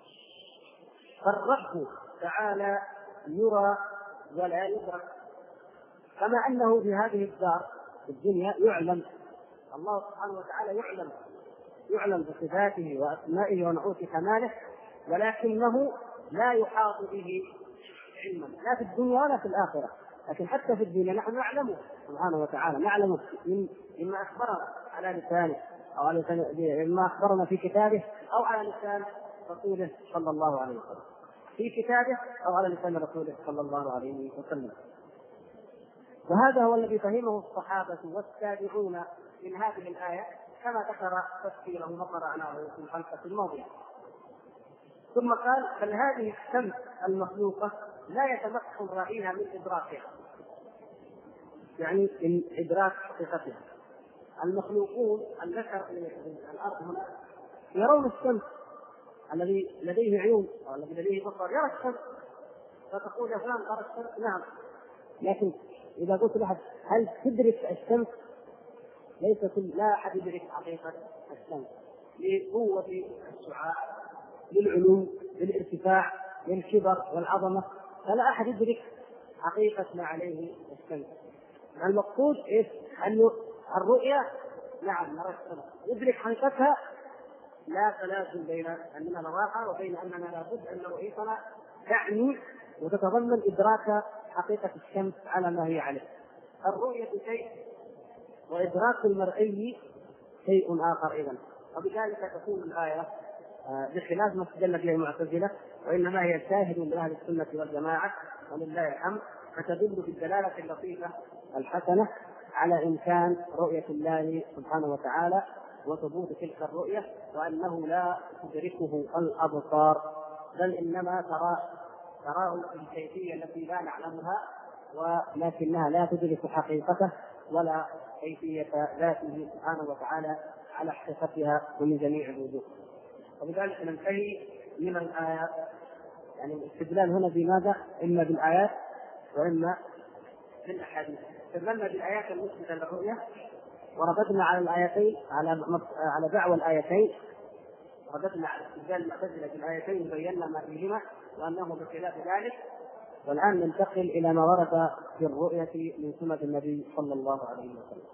فالرب تعالى يرى ولا يدرك، كما أنه في هذه الدار في الدنيا يعلم، الله سبحانه وتعالى يعلم بصفاته وأسمائه ونعوت كماله، ولكنه لا يحاط به علما، لا في الدنيا ولا في الآخرة. لكن حتى في الدنيا نحن نعلمه سبحانه وتعالى، نعلم مما أخبرنا على لسانه أو على لسان مما أخبرنا في كتابه أو على لسان رسوله صلى الله عليه وسلم، في كتابه أو على لسان رسوله صلى الله عليه وسلم. وهذا هو الذي فهمه الصحابة والتابعون من هذه الآية، كما ذكر تفسيره ما قرأناه في الحلقة الماضية. ثم قال بل هذه الشمس المخلوقة لا يتمكن رأيها من إدراكها، يعني من إدراك حقيقتها. المخلوقون البشر الأرض هنا يرون الشمس، الذي لديه عيون أو الذي لديه بصر يرى الشمس، فتقول يا فلان ترى الشمس، نعم. لكن إذا قلت لأحد هل تدرك الشمس؟ لا أحد يدرك حقيقة الشمس، لقوة الشعاع، للعلو، للارتفاع، للكبر والعظمة، فلا أحد يدرك حقيقة ما عليه الشمس. المقصود إيش؟ أن الرؤية نعم نرى الشمس، يدرك حقيقتها، لا تلازم بين أننا نراها وبين أننا لابد أن رؤيتنا تعني وتتضمن إدراك حقيقة الشمس على ما هي عليه. الرؤية شيء وإدراك المرئي شيء آخر أيضا. وبذلك تكون الآية بخلاف ما استدل به المعتزلة، وإنما هي شاهد لأهل السنة والجماعة ولله الحمد، فتدل بالدلالة اللطيفة الحسنة على إمكان رؤية الله سبحانه وتعالى وثبوت تلك الرؤية، وأنه لا تدركه الأبصار بل إنما تراه بالكيفية التي لا نعلمها، ولكنها لا تدرك حقيقته ولا كيفية ذاته سبحانه وتعالى على حقيقتها ومن جميع الوجوه. وبذلك ننتهي من الآيات، يعني الاستدلال هنا بماذا؟ إما بالآيات وإما بالأحاديث. استدللنا بالآيات المثبتة للرؤية، ورددنا على الآيتين على دعوى الآيتين، رددنا على استدلال المعتزلة بالآيتين وبينا ما فيهما وأنه بخلاف ذلك. والآن ننتقل إلى ما ورد في الرؤية من سنة النبي صلى الله عليه وسلم.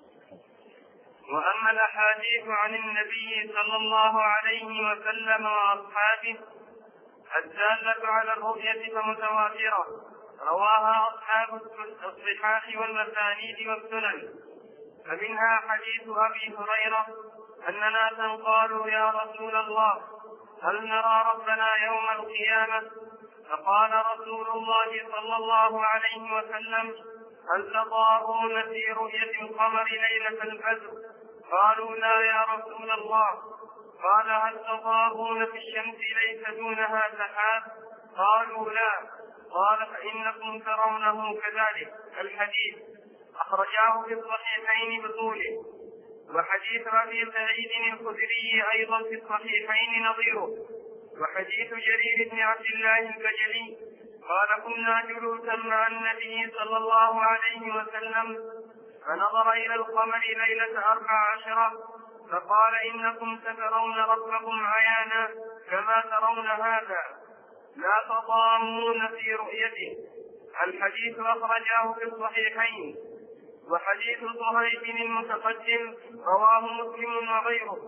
وأما الأحاديث عن النبي صلى الله عليه وسلم وأصحابه الدالة على الرؤية فمتواترة رواها أصحاب الصحاح والمسانيد والسنن. فمنها حديث أبي هريرة أن ناسا قالوا يا رسول الله هل نرى ربنا يوم القيامة؟ فقال رسول الله صلى الله عليه وسلم هل تضارون في رؤية القمر ليلة البدر؟ قالوا لا يا رسول الله. قال هل تضارون في الشمس ليس دونها سحاب؟ قالوا لا. قال فإنكم ترونه كذلك. الحديث أخرجاه في الصحيحين بطوله. وحديث أبي سعيد الخدري أيضا في الصحيحين نظيره. وحديث جرير بن عبد الله البجلي قال كنا جلوسا مع النبي صلى الله عليه وسلم فنظر إلى القمر ليلة 14 فقال إنكم سترون ربكم عيانا كما ترون هذا لا تضامون في رؤيته. الحديث أخرجاه في الصحيحين. وحديث صهيب المتقدم رواه مسلم وغيره.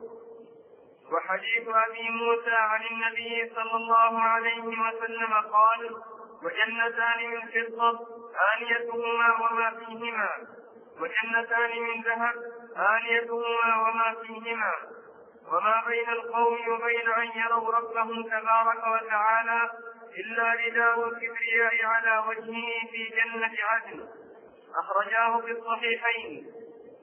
وحديث أبي موسى عن النبي صلى الله عليه وسلم قال وجنتان من فضة آنيتهما وما فيهما وجنتان من ذهب آنيتهما وما فيهما وما بين القوم وبين أن يروا ربهم تبارك وتعالى إلا رداء الكبرياء على وجهه في جنة عدن. أخرجاه في الصحيحين.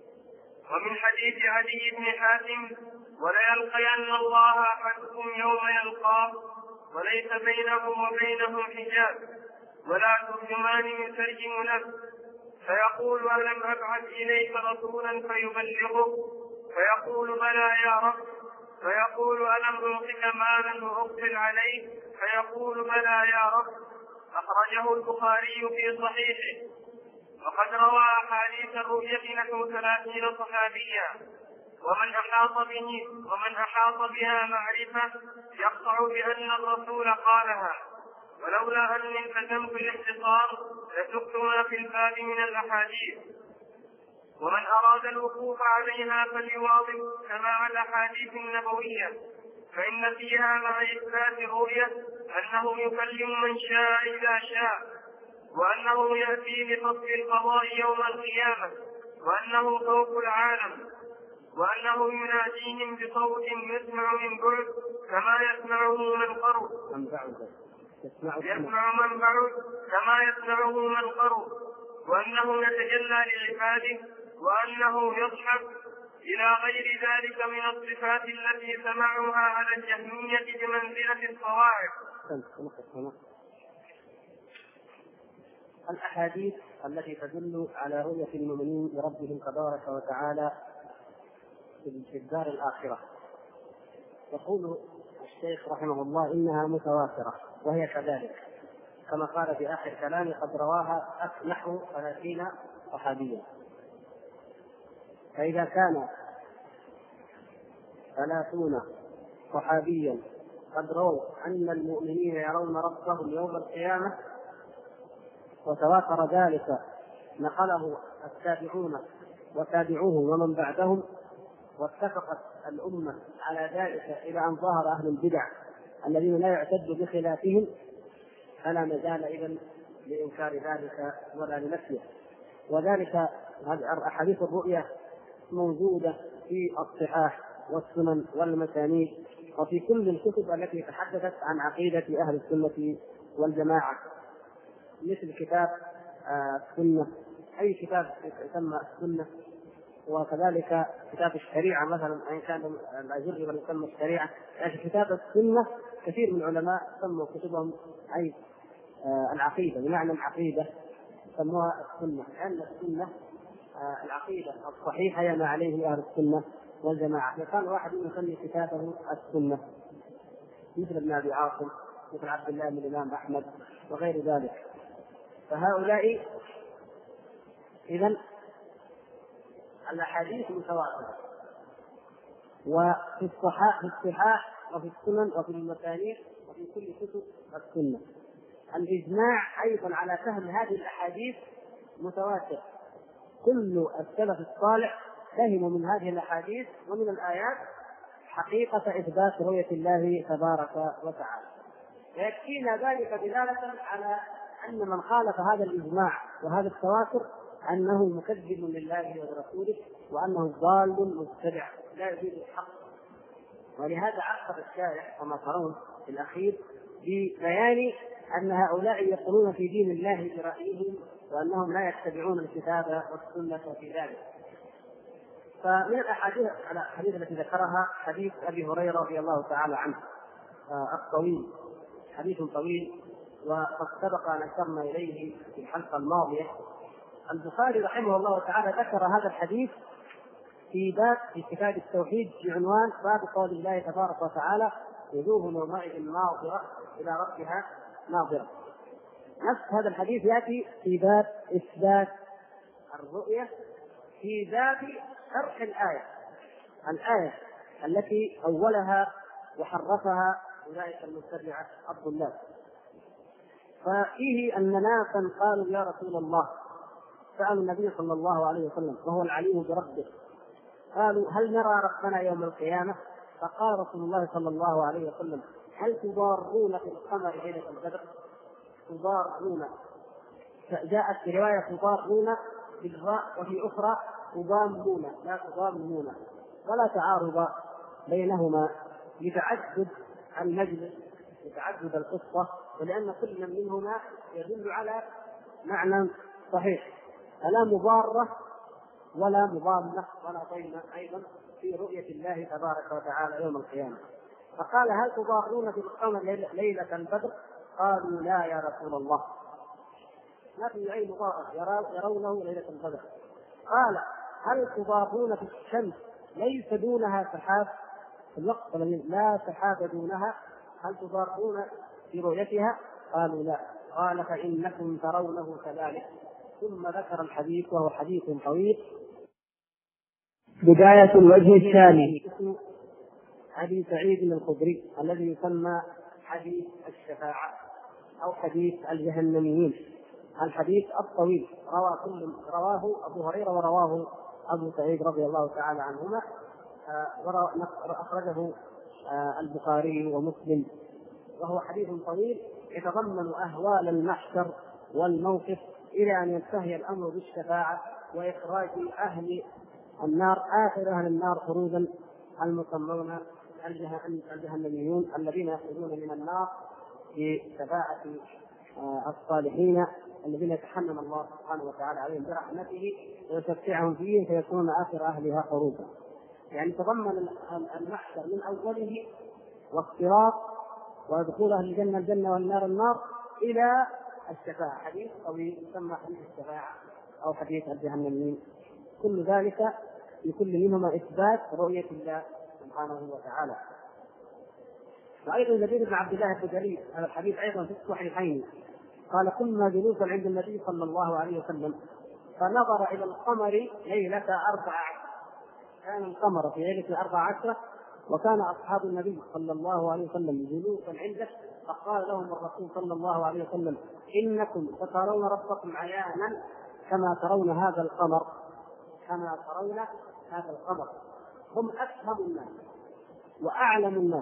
ومن حديث عدي بن حاتم وليلقين الله أحدكم يوم يلقاه وليس بينه وبينه حجاب ولا ترجمان يترجم له فيقول ألم أبعث إليك رسولا فيبلغه فيقول بلى يا رب فيقول ألم أعطك مالا وأقبل عليك فيقول بلى يا رب. أخرجه البخاري في صحيحه. وقد روى أحاديث الرؤية نحو 30 صحابيا ومن أحاط بها معرفة يقطع بأن الرسول قالها ولولا أن التزمت الاختصار لسقت ما في الباب من الأحاديث. ومن أراد الوقوف عليها فليواظب سماع الأحاديث النبوية فإن فيها مع إثبات الرؤية أنه يكلم من شاء إذا شاء وأنه يأتي لفصل القضاء يوم القيامة وأنه فوق العالم وأنه يناديهم بصوت يسمع من بعد كما يسمعه من قرب وأنه يتجلى لعباده وأنه يضحك إلى غير ذلك من الصفات التي سمعوها على الجهمية بمنزلة الصواعق. الأحاديث التي تدل على رؤية المؤمنين لربهم تبارك وتعالى في الدار الآخرة يقول الشيخ رحمه الله إنها متواترة وهي كذلك كما قال في آخر كلامه قد رواها نحو 30 صحابيا. فإذا كان 30 صحابيا قد رووا أن المؤمنين يرون ربهم يوم القيامة وتواتر ذلك نقله التابعون وتابعوهم ومن بعدهم واتفقت الأمة على ذلك إلى أن ظهر أهل البدع الذين لا يعتد بخلافهم فلا مجال إذن لإنكار ذلك ولا لنفيه. وذلك أحاديث الرؤية موجودة في الصحاح والسنن والمسانيد وفي كل الكتب التي تحدثت عن عقيدة أهل السنة والجماعة مثل كتاب السنة أي كتاب يسمى السنة وكذلك كتاب الشريعة مثلا أن كان الأجر يسمى الشريعة يعني كتاب السنة كثير من العلماء سموا كتبهم أي العقيدة بمعنى العقيدة سموها السنة لأن السنة العقيدة الصحيحة هي ما عليه أهل السنة والجماعة. فكان واحد يسمي كتابه السنة مثل ابن أبي عاصم مثل عبد الله بن الإمام أحمد وغير ذلك. فهؤلاء إذن الأحاديث متواترة وفي الصحاح وفي السنن وفي المسانيد وفي كل كتب السنة. الإجماع أيضا على فهم هذه الأحاديث متواتر. كل السلف الصالح فهموا من هذه الأحاديث ومن الآيات حقيقة إثبات رؤية الله تبارك وتعالى. ويكفينا ذلك دلالة على أن من خالف هذا الإجماع وهذا التواتر أنه مكذب لله ولرسوله، وأنه ضال مبتدع لا يريد الحق. ولهذا عقب الشارع كما ترون في الأخير ببيان أن هؤلاء يقولون في دين الله برأيهم، وأنهم لا يتبعون الكتاب والسنة في ذلك. فمن الأحاديث التي ذكرها حديث أبي هريرة رضي الله تعالى عنه الطويل، حديث طويل وقد سبق أن أشرنا إليه في الحلقة الماضية. البخاري رحمه الله تعالى ذكر هذا الحديث في باب في كتاب التوحيد بعنوان باب قول الله تبارك وتعالى وجوه يومئذ ناظرة إلى ربها ناظرة. نفس هذا الحديث يأتي في باب إثبات الرؤية في باب شرح الآية التي أولها وحرفها أولئك المبتدعة الضلال. ففيه أن ناسا قالوا يا رسول الله، سألوا النبي صلى الله عليه وسلم وهو العليم بربه، قالوا هل نرى ربنا يوم القيامة؟ فقال رسول الله صلى الله عليه وسلم هل تضارون في القمر ليلة البدر؟ تضارون، جاءت في رواية تضارون بالراء وفي أخرى تضامون لا تضامون، ولا تعارض بينهما لتعدد المجلس لتعدد القصة، ولأن كل منهما يدل على معنى صحيح، فلا مضارة ولا مضامة ولا ضيمة أيضا في رؤية الله تبارك وتعالى يوم القيامة. فقال هل تضارون في القمر ليلة البدر؟ قالوا لا يا رسول الله، ما في أي مضارة يرونه ليلة البدر. قال هل تضارون في الشمس ليس دونها سحاب؟ في الوقت الذي لا سحاب دونها هل تضارون في رؤيتها؟ قالوا لا. قال فإنكم ترونه كذلك. ثم ذكر الحديث وهو حديث طويل. بداية الوجه الثاني حديث سعيد الخدري الذي يسمى حديث الشفاعة أو حديث الجهنميين. الحديث الطويل رواه أبو هريرة ورواه أبو سعيد رضي الله تعالى عنهما، أخرجه البخاري ومسلم، وهو حديث طويل يتضمن أهوال المحشر والموقف إلى أن ينتهي الأمر بالشفاعة وإخراج أهل النار، آخر أهل النار خروجا المسمون الجهنميون الذين يخرجون من النار بشفاعة الصالحين الذين يتحنن الله سبحانه وتعالى عليهم برحمته ويشفعهم فيه فيكون آخر أهلها خروجا. يعني تضمن المحشر من أوله واختراق ودخول أهل الجنة الجنة والنار النار إلى الشفاعة. حديث طويل يسمى حديث الشفاعة أو حديث الجهنميين. كل ذلك في كل منهما إثبات رؤية الله سبحانه وتعالى. وأيضا جرير بن عبد الله البجلي هذا الحديث أيضا في الصحيحين قال كنا جلوسا عند النبي صلى الله عليه وسلم فنظر إلى القمر ليلة 14، كان القمر في ليلة 14 وكان أصحاب النبي صلى الله عليه وسلم جلوسا عنده، فقال لهم الرسول صلى الله عليه وسلم إنكم سترون ربكم عيانا كما ترون هذا القمر، كما ترون هذا القمر. هم أفهم الناس وأعلم الناس،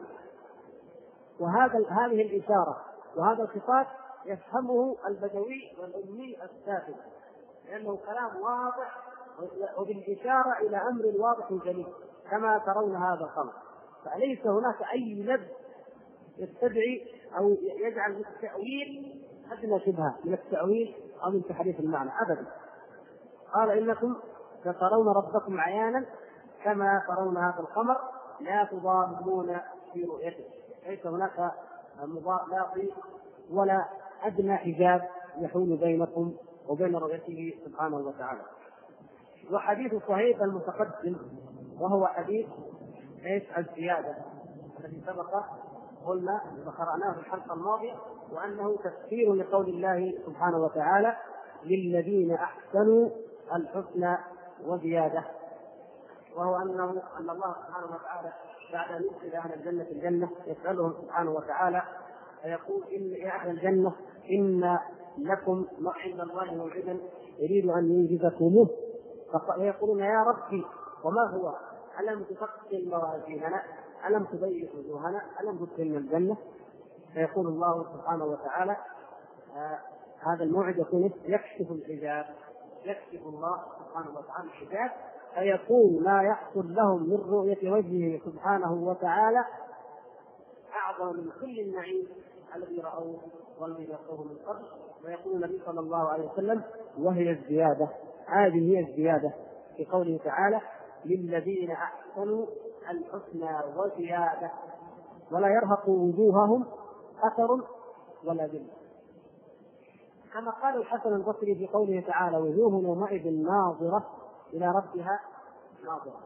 هذه الإشارة وهذا الخطاب يفهمه البدوي والأمي السافل، لأنه كلام واضح وبالإشارة إلى أمر واضح جليل كما ترون هذا القمر. فليس هناك أي لبس يستدعي أو يجعل التأويل أدنى شبهة من التأويل أو من تحريف المعنى أبدا. قال إنكم سترون ربكم عيانا كما ترون هذا القمر لا تضامون في رؤيته، ليس هناك مضاد ولا أدنى حجاب يحول بينكم وبين رؤيته سبحانه وتعالى. وحديث صحيح المتقدم وهو حديث الزيادة الذي سبق قلنا وقرأناه في الحلقة الماضية، وأنه تفسير لقول الله سبحانه وتعالى للذين أحسنوا الحسنى وزيادة، وهو أن الله سبحانه وتعالى بعد أن يدخل أهل الجنة الجنة يسألهم سبحانه وتعالى فيقول يا أهل الجنة إن لكم عند الله موعدا يريد أن ينجزكموه، فيقولون يا ربي وما هو؟ ألم تثقل موازيننا؟ ألم تبيض وجوهنا؟ ألم تدخلنا الجنة؟ فيقول الله سبحانه وتعالى هذا الموعد يكون يكشف الحجاب، يكشف الله سبحانه وتعالى الحجاب، فيكون ما يحصل لهم من رؤية وجهه سبحانه وتعالى أعظم من كل النعيم الذي رأوه والذي رأوه من قبل. ويقول النبي صلى الله عليه وسلم وهي الزيادة، هذه هي الزيادة في قوله تعالى للذين أحسنوا الحسنى وزيادة ولا يرهق وجوههم أثر ولا ذل. كما قال الحسن البصري في قوله تعالى وجوه يومئذ ناظرة إلى ربها ناظرة،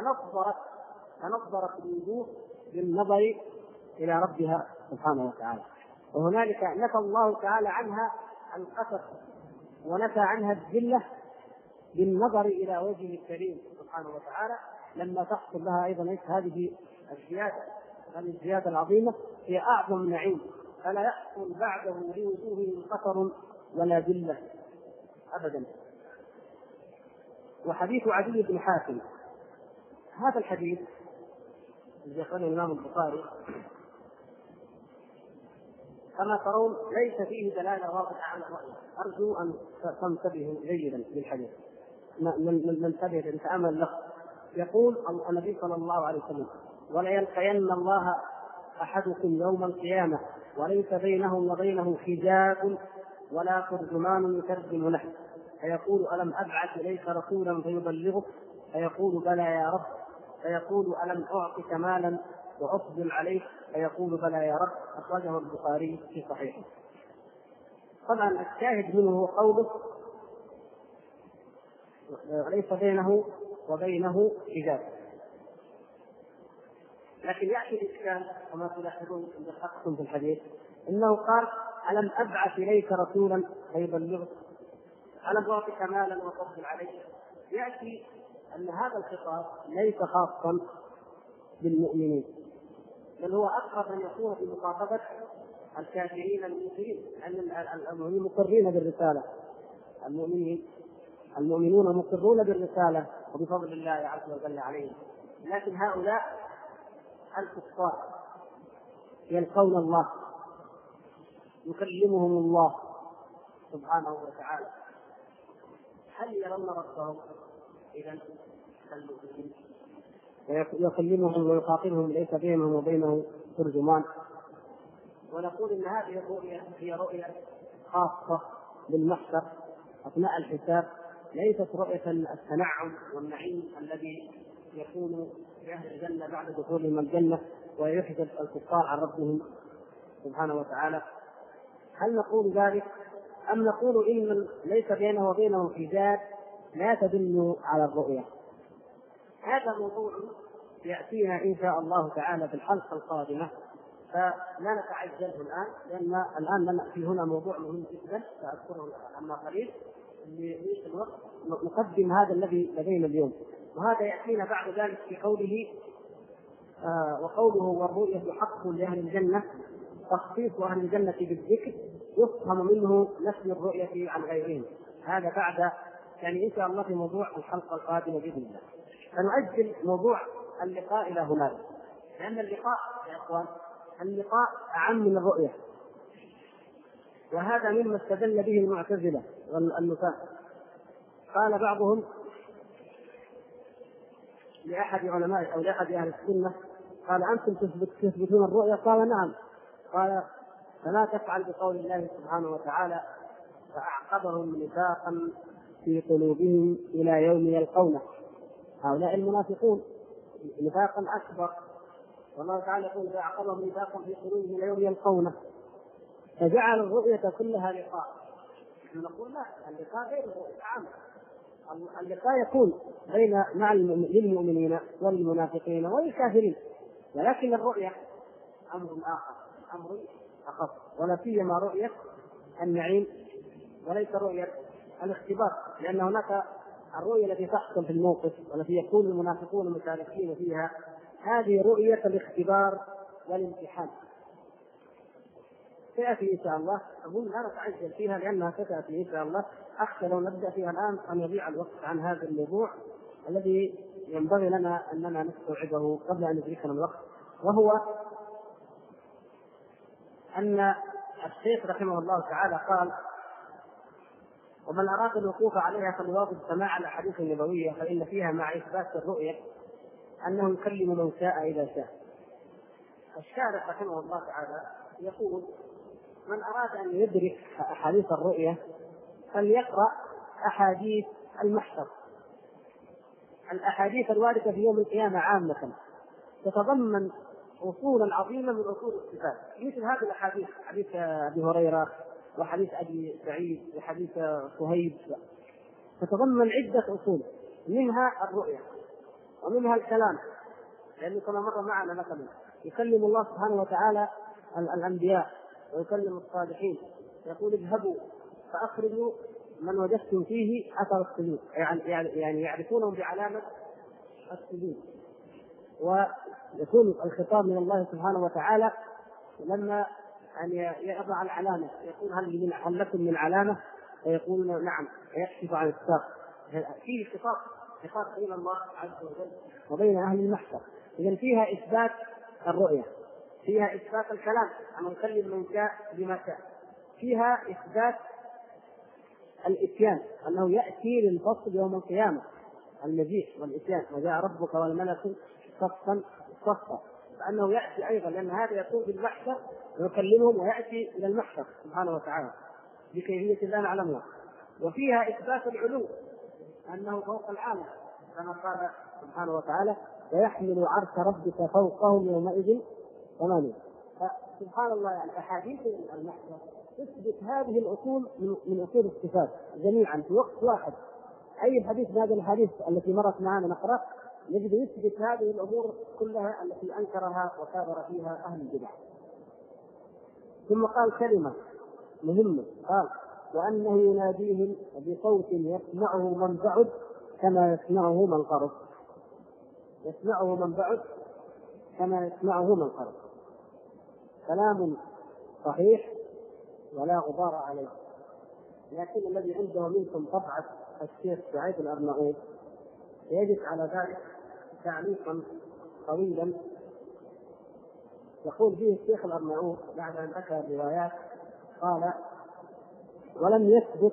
فنظرت الوجوه بالنظر إلى ربها سبحانه وتعالى. وهنالك نفى الله تعالى عنها القصر ونفى عنها الذلة بالنظر إلى وجهه الكريم سبحانه وتعالى لما تحصل لها أيضا هذه الزيادة العظيمة هي أعظم نعيم، فلا يحصل بعده لوجوههم قصر ولا ذلة أبدا. وحديث عدي بن حاتم، هذا الحديث الذي أخرجه الإمام البخاري كما ترون ليس فيه دلالة واضحة على الرؤية. أرجو أن تنتبهوا جيدا للحديث، ننتبه نتأمل له. يقول النبي صلى الله عليه وسلم وليلقين الله أحدكم يوم القيامة وليس بينه وبينه حجاب ولا ترجمان يترجم له، فيقول ألم أبعث إليك رسولا فيبلغك؟ فيقول بلى يا رب. فيقول ألم أعطك مالا وأفضل عليك؟ فيقول بلى يا رب. أخرجه البخاري في صحيحه. طبعا الشاهد منه هو قوله ليس بينه وبينه حجاب، لكن يأتي الإشكال كما تلاحظون إذا حققتم في الحديث إنه قال ألم أبعث إليك رسولا فيبلغك؟ ألم أعطك مالا وأفضل عليك؟ يأتي أن هذا الخطاب ليس خاصا بالمؤمنين، بل هو أقرب أن يكون في مخاطبة الكافرين المنكرين، أن المؤمنين مقرين بالرسالة، المؤمنون مقرون بالرسالة وبفضل الله عز وجل عليهم، لكن هؤلاء الكفار يلقون الله يكلمهم الله سبحانه وتعالى، هل يرون ربهم؟ إذا يكلمهم ويخاطبهم ليس بينهم وبينه ترجمان. ونقول ان هذه الرؤيا هي رؤيا خاصه بالمحشر اثناء الحساب، ليست رؤيه التنعم والنعيم الذي يكون لاهل الجنه بعد دخولهم الجنه ويحجب الكفار عن ربهم سبحانه وتعالى. هل نقول ذلك ام نقول ان ليس بينه وبينه حجاب لا تدل على الرؤيه؟ هذا موضوع يأتينا إن شاء الله تعالى في الحلقة القادمة، فلا نتعجله الآن، لأن الآن نأتي هنا موضوع مهم جدا سأذكره عما قليل ليش الوقت نقدم هذا الذي لدينا اليوم، وهذا يأتينا بعد ذلك في قوله وقوله والرؤية حق لأهل الجنة، تخصيص أهل الجنة بالذكر يفهم منه نفي الرؤية عن غيرهم. هذا بعد يعني إن شاء الله في موضوع الحلقة القادمة بإذن الله. فنؤجل موضوع اللقاء إلى هناك، لأن اللقاء يا إخوان اللقاء أعم من الرؤية، وهذا مما استدل به المعتزلة والنفاة. قال بعضهم لأحد علماء أو لأحد أهل السنة قال أنتم تثبتون الرؤية؟ قال نعم. قال فما تفعل بقول الله سبحانه وتعالى فأعقبهم نفاقا في قلوبهم إلى يوم يلقونه؟ هؤلاء المنافقون نفاقا أكبر، والله تعالى يقول فأعقبهم نفاقا في قلوبهم إلى يوم يلقونه، فجعل الرؤية كلها لقاء. نقول لا، اللقاء غير الرؤية عام، اللقاء يكون مع للمؤمنين والمنافقين والكافرين، ولكن الرؤية أمر آخر، أمر أخف، ولا سيما رؤية النعيم وليس رؤية الاختبار، لأن هناك الرؤية التي تحصل في الموقف والتي يكون المنافقون مشاركين فيها، هذه رؤية الاختبار والامتحان. سيأتي إن شاء الله، أقول لا نتعجل فيها لأنها ستأتي إن شاء الله. أخشى لو نبدأ فيها الآن أن يضيع الوقت عن هذا الموضوع الذي ينبغي لنا أننا نستوعبه قبل أن يدركنا الوقت، وهو أن الشيخ رحمه الله تعالى قال: ومن أراد الوقوف عليها فليواظب سماع الأحاديث النبوية فإن فيها مع إثبات الرؤية أنه يكلم من شاء إذا شاء. الشارح رحمه الله تعالى يقول: من أراد أن يدرك أحاديث الرؤية فليقرأ أحاديث المحشر، الأحاديث الواردة في يوم القيامة عامة تتضمن أصولا عظيمة من أصول الصفات، مثل هذه الأحاديث، حديث أبي هريرة وحديث أبي سعيد وحديث صهيب، تتضمن عدة أصول، منها الرؤية ومنها الكلام، لأنه كما مر معنا مثلا يكلم الله سبحانه وتعالى الأنبياء ويكلم الصالحين، يقول: اذهبوا فأخرجوا من وجدتم فيه أثر السجود، يعني يعرفونهم بعلامة السجود. ويكون الخطاب من الله سبحانه وتعالى لما أن يضع العلامة، يقول: هل لكم من علامة؟ فيقولون: نعم، فيكشف عن الساق. فيه خطاب بين الله عز وجل وبين أهل المحشر. إذن فيها إثبات الرؤية، فيها إثبات الكلام أنه يكلم من شاء بما شاء، فيها إثبات الإتيان أنه يأتي للفصل يوم القيامة، المجيء والإتيان، وجاء ربك والملك صفا صفا، فأنه يأتي أيضا، لأن هذا يكون في المحشر ويكلمهم ويأتي إلى المحشر سبحانه وتعالى بكيفية لا نعلمها. وفيها إثبات العلو أنه فوق العالم كما قال سبحانه وتعالى: ويحمل عرش ربك فوقهم يومئذ ثمانية. فسبحان الله، يعني أحاديث المحشر تثبت هذه الأصول من أصول الصفات جميعا في وقت واحد. أي حديث من هذه الحديث التي مرت معنا نقرأ نجد يثبت هذه الأمور كلها التي أنكرها وكابر فيها أهل البدع. ثم قال كلمة مهمة، قال: وأنه يناديهم بصوت يسمعه من بعد كما يسمعه من قرب. يسمعه من بعد كما يسمعه من قرب. كلام صحيح ولا غبار عليه. لكن الذي عنده منكم طبعة الشيخ سعيد الأرناؤوط يجد على ذلك تعليقا طويلا يقول فيه الشيخ الأرناؤوط بعد أن ذكر الروايات، قال: ولم يثبت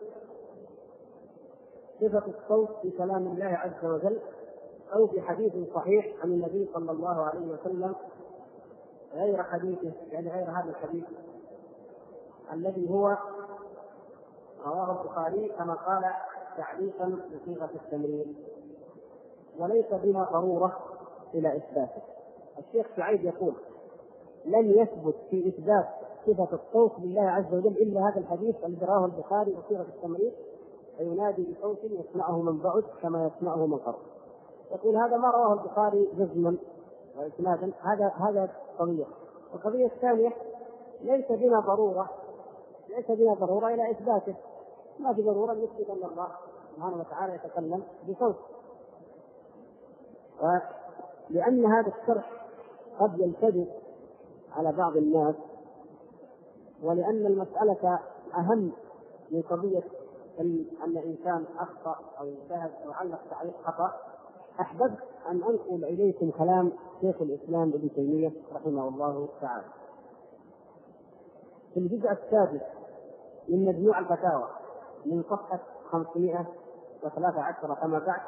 صفة الصوت في كلام الله عز وجل أو في حديث صحيح عن النبي صلى الله عليه وسلم غير حديثه، يعني غير هذا الحديث الذي هو رواه البخاري كما قال تعليقا بصيغة التمرير، وليس بنا ضرورة إلى إثباته. الشيخ سعيد يقول: لم يثبت في إثبات صفة الصوت لله عز وجل إلا هذا الحديث الذي رواه البخاري بصيغة التمرير: فينادي بصوت يسمعه من بعد كما يسمعه من قرب. يقول: هذا ما رواه البخاري جزما وإسنادا، هذا قضية. القضية الثانية: ليس بنا ضرورة إلى إثباته، ما في ضرورة نثبت أن الله سبحانه وتعالى يتكلم بصوت. ولأن هذا الشرح قد يلتبس على بعض الناس، ولأن المسألة أهم من قضية أن إنسان أخطأ أو انتهز أو علق تعليق خطأ، أحببت أن أنقل إليكم كلام شيخ الإسلام ابن تيمية رحمه الله تعالى في الجزء السادس من مجموع الفتاوى من صفحة 513 كما بعد.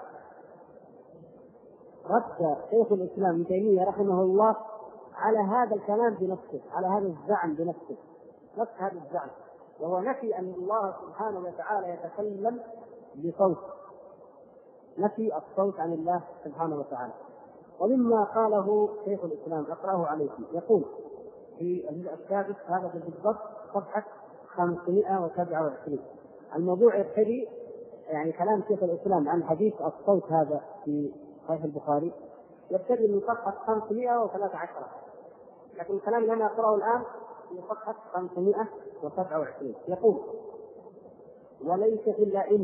رد شيخ الإسلام ابن تيمية رحمه الله على هذا الكلام بنفسه، على هذا الزعم بنفسه، نفس هذا الزعم، وهو نفي أن الله سبحانه وتعالى يتكلم بصوت، نفي الصوت عن الله سبحانه وتعالى. ومما قاله شيخ الإسلام أقرأه عليكم، يقول في الجزء السادس هذا بالضبط صفحة 527. الموضوع يبتدي، يعني كلام شيخ الإسلام عن حديث الصوت هذا في صحيح البخاري يبتدي من صفحة 513، لكن الكلام اللي أنا أقرأه الآن في صفحة 527. يقول: وليس في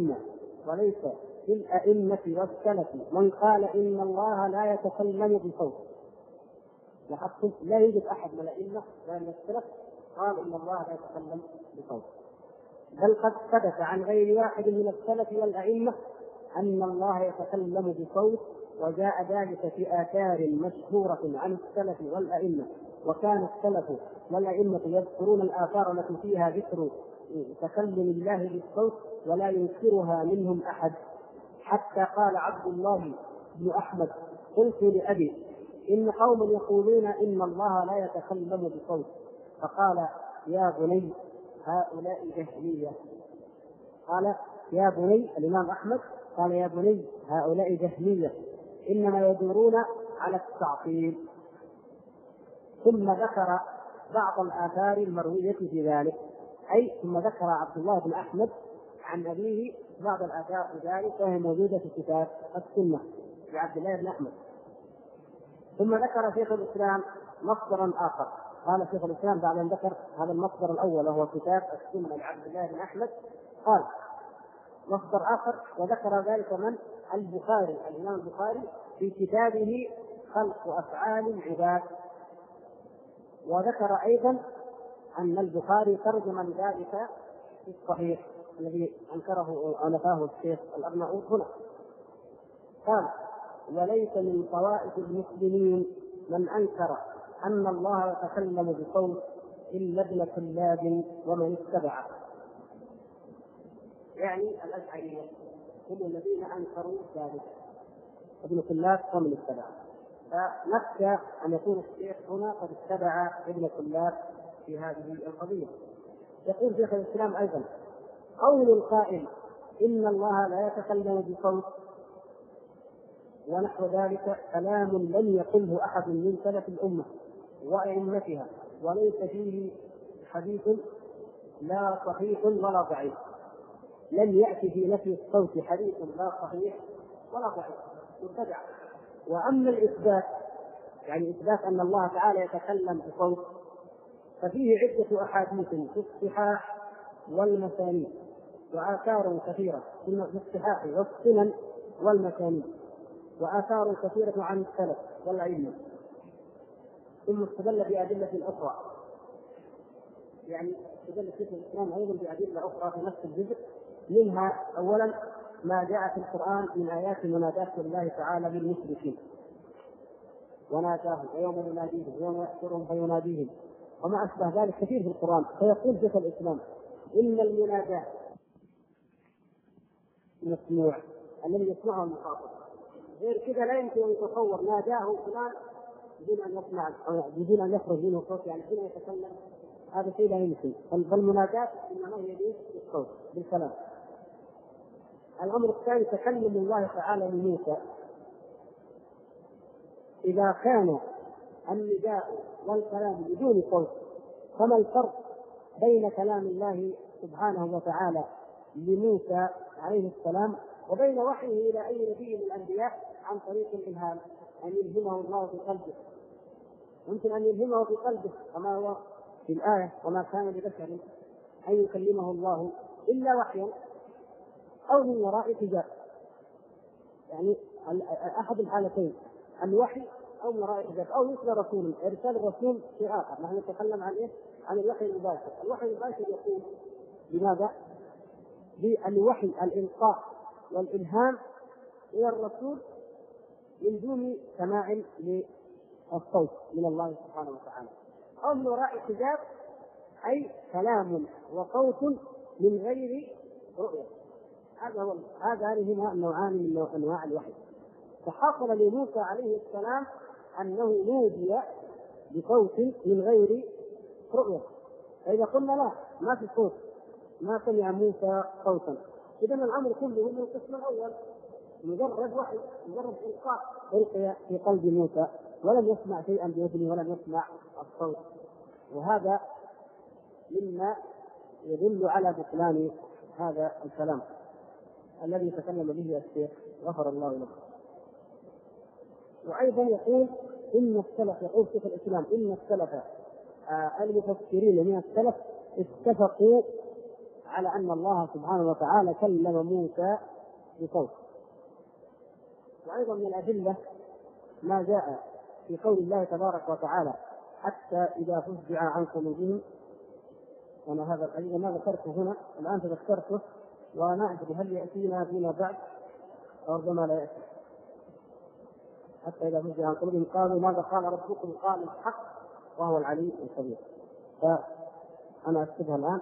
الأئمة والسلف من قال إن الله لا يتكلم بصوت. لاحظتم لا يوجد أحد من الأئمة ولا من السلف قال إن الله لا يتكلم بصوت، بل قد ثبت عن غير واحد من السلف والأئمة أن الله يتكلم بصوت وجاء ذلك في آثار مشهورة عن السلف والأئمة، وكان السلف والأئمة يذكرون الآثار التي فيها ذكر تكلم الله بالصوت ولا ينكرها منهم أحد، حتى قال عبد الله بن أحمد: قلت لأبي: إن قوم يقولون إن الله لا يتكلم بصوت، فقال: يا بني هؤلاء جهمية. قال: يا بني، الإمام أحمد قال: يا بني هؤلاء جهمية، إنما يدورون على التعطيل. ثم ذكر بعض الآثار المروية في ذلك، أي ثم ذكر عبد الله بن أحمد عن أبيه بعض الآثار في ذلك، وهي موجودة في كتاب السنة لعبد الله بن أحمد. ثم ذكر شيخ الإسلام مصدرا آخر. قال شيخ الإسلام بعد أن ذكر هذا المصدر الأول وهو كتاب السنة لعبد الله بن أحمد، قال مصدر آخر وذكر ذلك من؟ البخاري، الإمام البخاري في كتابه خلق أفعال العباد. وذكر أيضا أن البخاري ترجم لذلك في الصحيح الذي أنكره أو نفاه الشيخ الأرناؤوط هنا. قال: وليس من طوائف المسلمين من أنكر أن الله يتكلم بصوت إلا ابن كلاب ومن اتبعه. يعني الأشعرية هم الذين أنكروا ذلك، ابن كلاب ومن اتبعه. فنخشى أن يكون الشيخ هنا قد اتبع ابن كلاب في هذه القضية. يقول شيخ الإسلام أيضا: قول القائل إن الله لا يتكلم بصوت ونحو ذلك كلام لم يقله أحد من سلف الأمة وأئمتها، وليس فيه حديث لا صحيح ولا ضعيف. لم يأتي في نفي الصوت حديث لا صحيح ولا ضعيف، مبتدع. وأما الإثبات، يعني إثبات أن الله تعالى يتكلم بصوت، ففيه عدة أحاديث في الصحاح والمسانيد وآثار كثيرة في الصحاح والسنن والمسانيد، وآثار كثيرة عن السلف والأئمة. ثم استدل بأدلة أخرى، يعني استدل شيخ الإسلام أيضا بأدلة أخرى في نفس الجزء، منها أولا ما جاء في القرآن من آيات مناداة الله تعالى للمشركين: وناداهم ويوم يناديهم ويوم يحشرهم فيناديهم، وما أشبه ذلك كثير في القرآن. فيقول شيخ الإسلام: إن المناداة مسموع، الذي يسمعه المخاطب، غير كذا لا يمكن أن يتصور ناداه فلان بدون أن يسمع أو بدون أن يخرج منه صوت، يعني حين يتكلم هذا شيء لا يمكن. فالمناداة إنما هي بالصوت بالكلام. الأمر الثاني تكلم الله تعالى لموسى. إذا كان النداء والكلام بدون صوت، فما الفرق بين كلام الله سبحانه وتعالى لموسى عليه السلام وبين وحيه إلى أي نبي من الأنبياء عن طريق الإلهام، أن يلهمه الله في قلبه؟ يمكن أن يلهمه في قلبه كما هو في الآية: وما كان لبشر أن يكلمه الله إلا وحيا أو من وراء حجاب. يعني أحد الحالتين، الوحي أو من وراء حجاب، أو يرسل رسول. إرسال الرسول في آخر. نحن نتكلم عن إيه؟ عن الوحي المباشر. الوحي المباشر يكون بماذا؟ بالوحي، الإلقاء والإلهام إلى الرسول من دون سماع للصوت من الله سبحانه وتعالى، أو من وراء حجاب، أي كلام وصوت من غير رؤية. هذان هما النوعان من أنواع الوحي. فحصل لموسى عليه السلام أنه نودي بصوت من غير رؤية. فإذا قلنا لا، ما في صوت، ما سمع موسى صوتا، إذن الأمر كله من القسم الأول، مجرد وحي، مجرد إلقاء ألقي في قلب موسى، ولم يسمع شيئا بأذنه ولم يسمع الصوت. وهذا مما يدل على بطلان هذا الكلام الذي تكلم به الشيخ غفر الله له. وأيضا يقول إن السلف، يقول شيخ الإسلام إن السلف المفسرين من السلف اتفقوا على أن الله سبحانه وتعالى كلم موسى بصوت. وأيضا من الأدلة ما جاء في قول الله تبارك وتعالى: حتى إذا فزع عن قلوبهم. وأنا هذا الحديث ما ذكرته هنا، الآن تذكرته وأنا أدري هل يأتينا فيما بعد أو ربما لا يأتي. حتى إذا فزع عن قلوبهم قالوا ماذا قال ربكم؟ قال الحق وهو العلي الكبير. فأنا أكتبها الآن،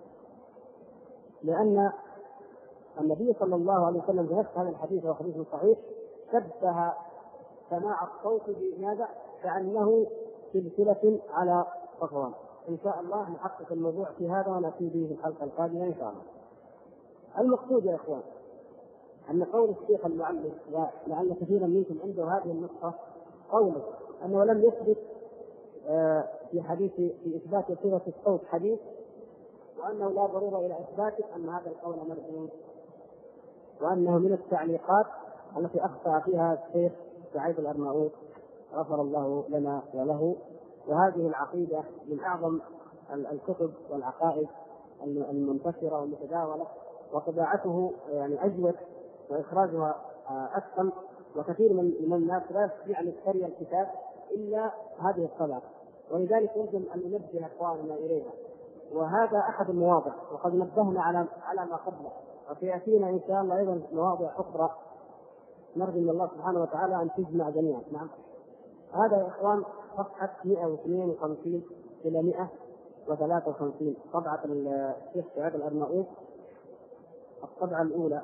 لأن النبي صلى الله عليه وسلم بنفس هذا الحديث وهو حديث صحيح شبه سماع الصوت بماذا؟ كأنه سلسلة على صفوان. إن شاء الله نحقق الموضوع في هذا ونأتي به في الحلقة القادمة إن شاء الله. المقصود يا إخوان أن قول الشيخ المعلم، لعل كثيرا منكم عنده هذه النقطة، قوله أنه لم يثبت في حديث في إثبات صيغة الصوت حديث، وأنه لا ضرورة إلى إثباته، أن هذا القول مردود، وأنه من التعليقات التي أخطأ فيها الشيخ سعيد الأرناؤوط غفر الله لنا وله. وهذه العقيدة من أعظم الكتب والعقائد المنتشرة والمتداولة، وطباعته يعني أجود وإخراجها أسهل، وكثير من الناس لا يستطيع أن يشتري الكتاب إلا هذه الطبعة، ولذلك يجب أن ننبه إخواننا إليها. وهذا أحد المواضع، وقد نبهنا على ما قبله، وسيأتينا إن شاء الله أيضا مواضع أخرى نرجو من الله سبحانه وتعالى أن تجمع جميعا. نعم، هذا يا إخوان صفحة 152 إلى 153 طبعة الشيخ سعيد الأرناؤوط، الطبعة الأولى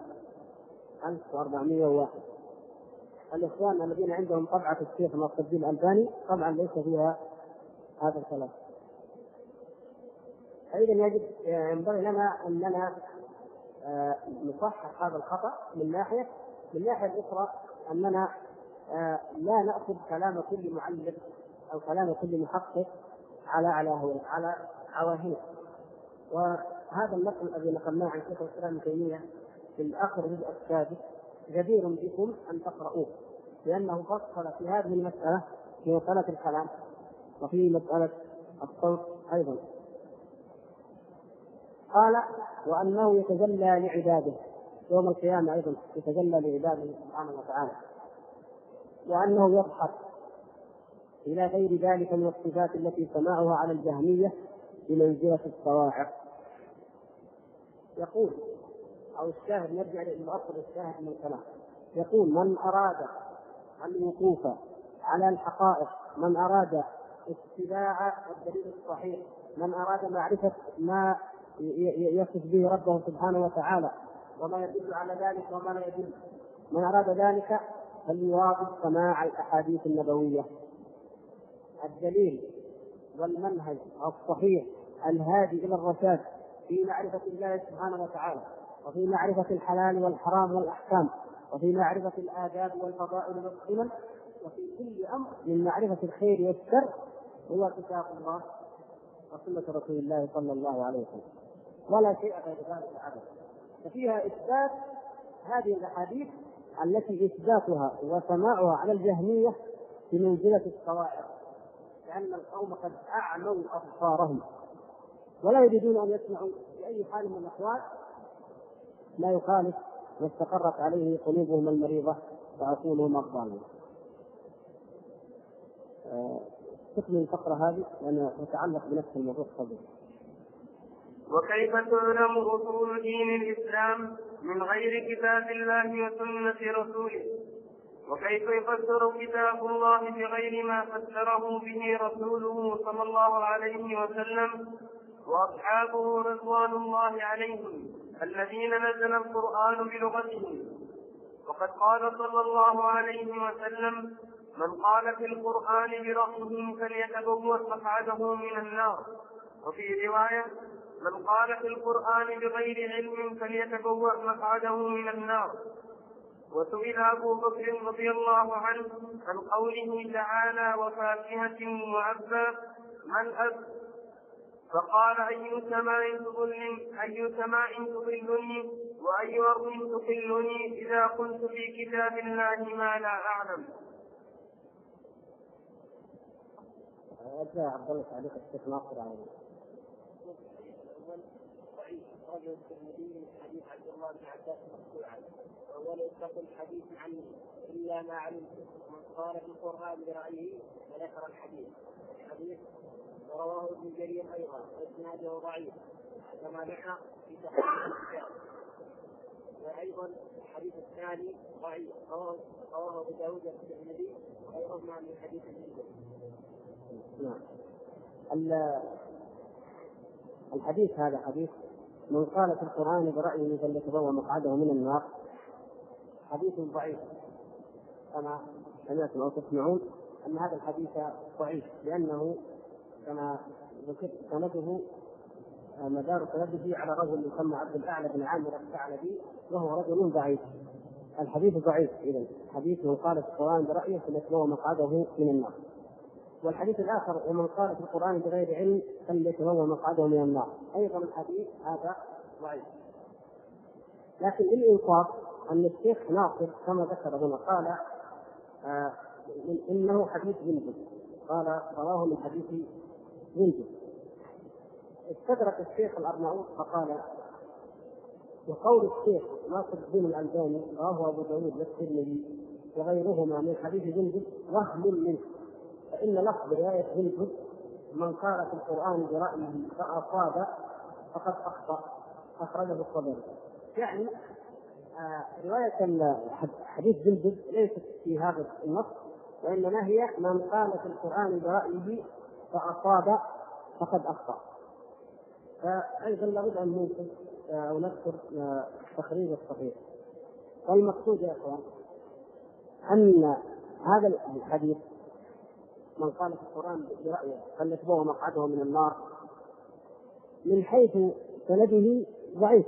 1401. الإخوان الذين عندهم طبعة الشيخ ناصر الدين الألباني طبعا ليس فيها هذا الكلام. أيضا ينبغي لنا أننا نصحح هذا الخطأ من ناحية أخرى، أننا لا نأخذ كلام كل معلم أو كلام كل محقق على عواهنه. وهذا النقل الذي نقلناه عن شيخ الإسلام ابن تيمية في آخر الجزء السادس جدير بكم أن تقرؤوه، لأنه فصل في هذه المسألة، في مسألة الكلام وفي مسألة الصوت أيضا. قال وأنه يتجلى لعباده يوم القيامة، أيضا يتجلى لعباده سبحانه وتعالى، وأنه يضحك إلى غير ذلك من الصفات التي سماعها على الجهمية بمنزلة الصواعق. يقول أو الشاهد، نرجع لأصل الشاهد من الكلام، يقول من أراد الوقوف على الحقائق، من أراد اتباع الدليل الصحيح، من أراد معرفة ما يصف به ربه سبحانه وتعالى وما يدل على ذلك وما لا يدل، من أراد ذلك فليواظب سماع الأحاديث النبوية، الدليل والمنهج الصحيح الهادي إلى الرشاد في معرفة الله سبحانه وتعالى، وفي معرفة الحلال والحرام والأحكام، وفي معرفة الآداب والفضائل والقيم، وفي كل أمر من معرفة الخير والشر، هو كتاب الله وسنة رسول الله صلى الله عليه وسلم، ولا شيء غير ذلك أبدا. ففيها إثبات هذه الأحاديث التي إثباتها وسماعها على الجهمية بمنزلة الصواعق، لأن القوم قد أعموا أبصارهم ولا يريدون أن يسمعوا بأي حال من الأحوال لا يخالف ما استقرت عليه قلوبهم المريضة وعقولهم الضالة. تكمل الفقرة هذه لأنها تتعلق بنفس الموضوع الصديق. وكيف تعلم أصول دين الإسلام من غير كتاب الله وسنة رسوله؟ وكيف يفسر كتاب الله بغير ما فسره به رسوله صلى الله عليه وسلم وأصحابه رضوان الله عليهم الذين نزل القرآن بلغتهم؟ وقد قال صلى الله عليه وسلم: من قال في القرآن برأيه فليتبوأ مقعده من النار. وفي رواية: من قال في القرآن بغير علم فليتبوأ مقعده من النار. وسئل أبو بكر رضي الله عنه عن قوله تعالى: وفاكهة وأبا، من أب؟ فقال: أي سماء تضلني وأي أرض تقلني إذا قلت في كتاب الله ما لا أعلم. أرجع عبد الله تعليق الشيخ ناصر عليه. رجل الترمذي حديث عبد الله بن عباس مرفوعا، وهو لا يتقل الحديث عنه الا ما علمت، ومن قال في القران برايه فذكر الحديث ورواه ابن جرير ايضا واسناده ضعيف كما ذكر في تحقيق الكتاب. وايضا الحديث الثاني ضعيف رواه ابو داود والترمذي وغيرهما من حديث جندب. نعم. الحديث هذا حديث من قال في القرآن برأيه فليتبوأ مقعده من النار، حديث ضعيف كما سمعتم أو تسمعون أن هذا الحديث ضعيف، لأنه كما ذكرت سنده مدار سنده على رجل يسمى عبد الأعلى بن عامر الثعلبي وهو رجل ضعيف. الحديث ضعيف، إذن حديث من قال في القرآن برأيه فليتبوأ مقعده من النار. والحديث الآخر ومن قال في القرآن بغير علم فليتبوأ مقعده من النار، أيضا الحديث هذا ضعيف. لكن للإنصاف أن الشيخ ناصر كما ذكر هنا قال إنه حديث جندب، قال رواه من حديث جندب. استدرك الشيخ الأرناؤوط فقال وقول الشيخ ناصر الدين الألباني رواه أبو داود والترمذي وغيرهما من حديث جندب وهم منه، فإن لفظ رواية جندب من قال في القرآن برأيه فأصاب فقد أخطأ أخرجه الطبري. يعني رواية حديث جندب ليست في هذا النص، وإنما هي من قال في القرآن برأيه فأصاب فقد أخطأ. فأيضا لابد أن ننصف أو نذكر تخريج الصحيح. والمقصود يا إخوان أن هذا الحديث من قال في القرآن برأيه فليتبوأ مقعده من النار من حيث سنده ضعيف،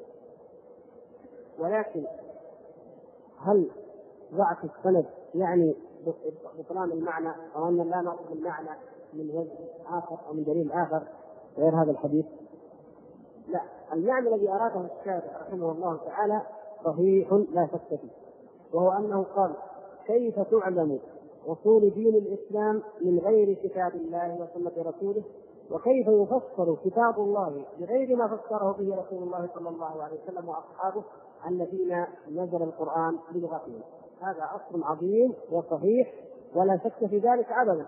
ولكن هل ضعف السند يعني بطلان المعنى أو أن لا نأخذ المعنى من وجه آخر أو من دليل آخر غير هذا الحديث؟ لا، المعنى الذي أراده الشارع رحمه الله تعالى صحيح لا شك فيه، وهو أنه قال كيف تعلم أصول دين الإسلام من غير كتاب الله وسنة رسوله، وكيف يفسر كتاب الله بغير ما فسره به رسول الله صلى الله عليه وسلم وأصحابه الذين نزل القرآن بلغتهم. هذا أصل عظيم وصحيح ولا شك في ذلك أبدا.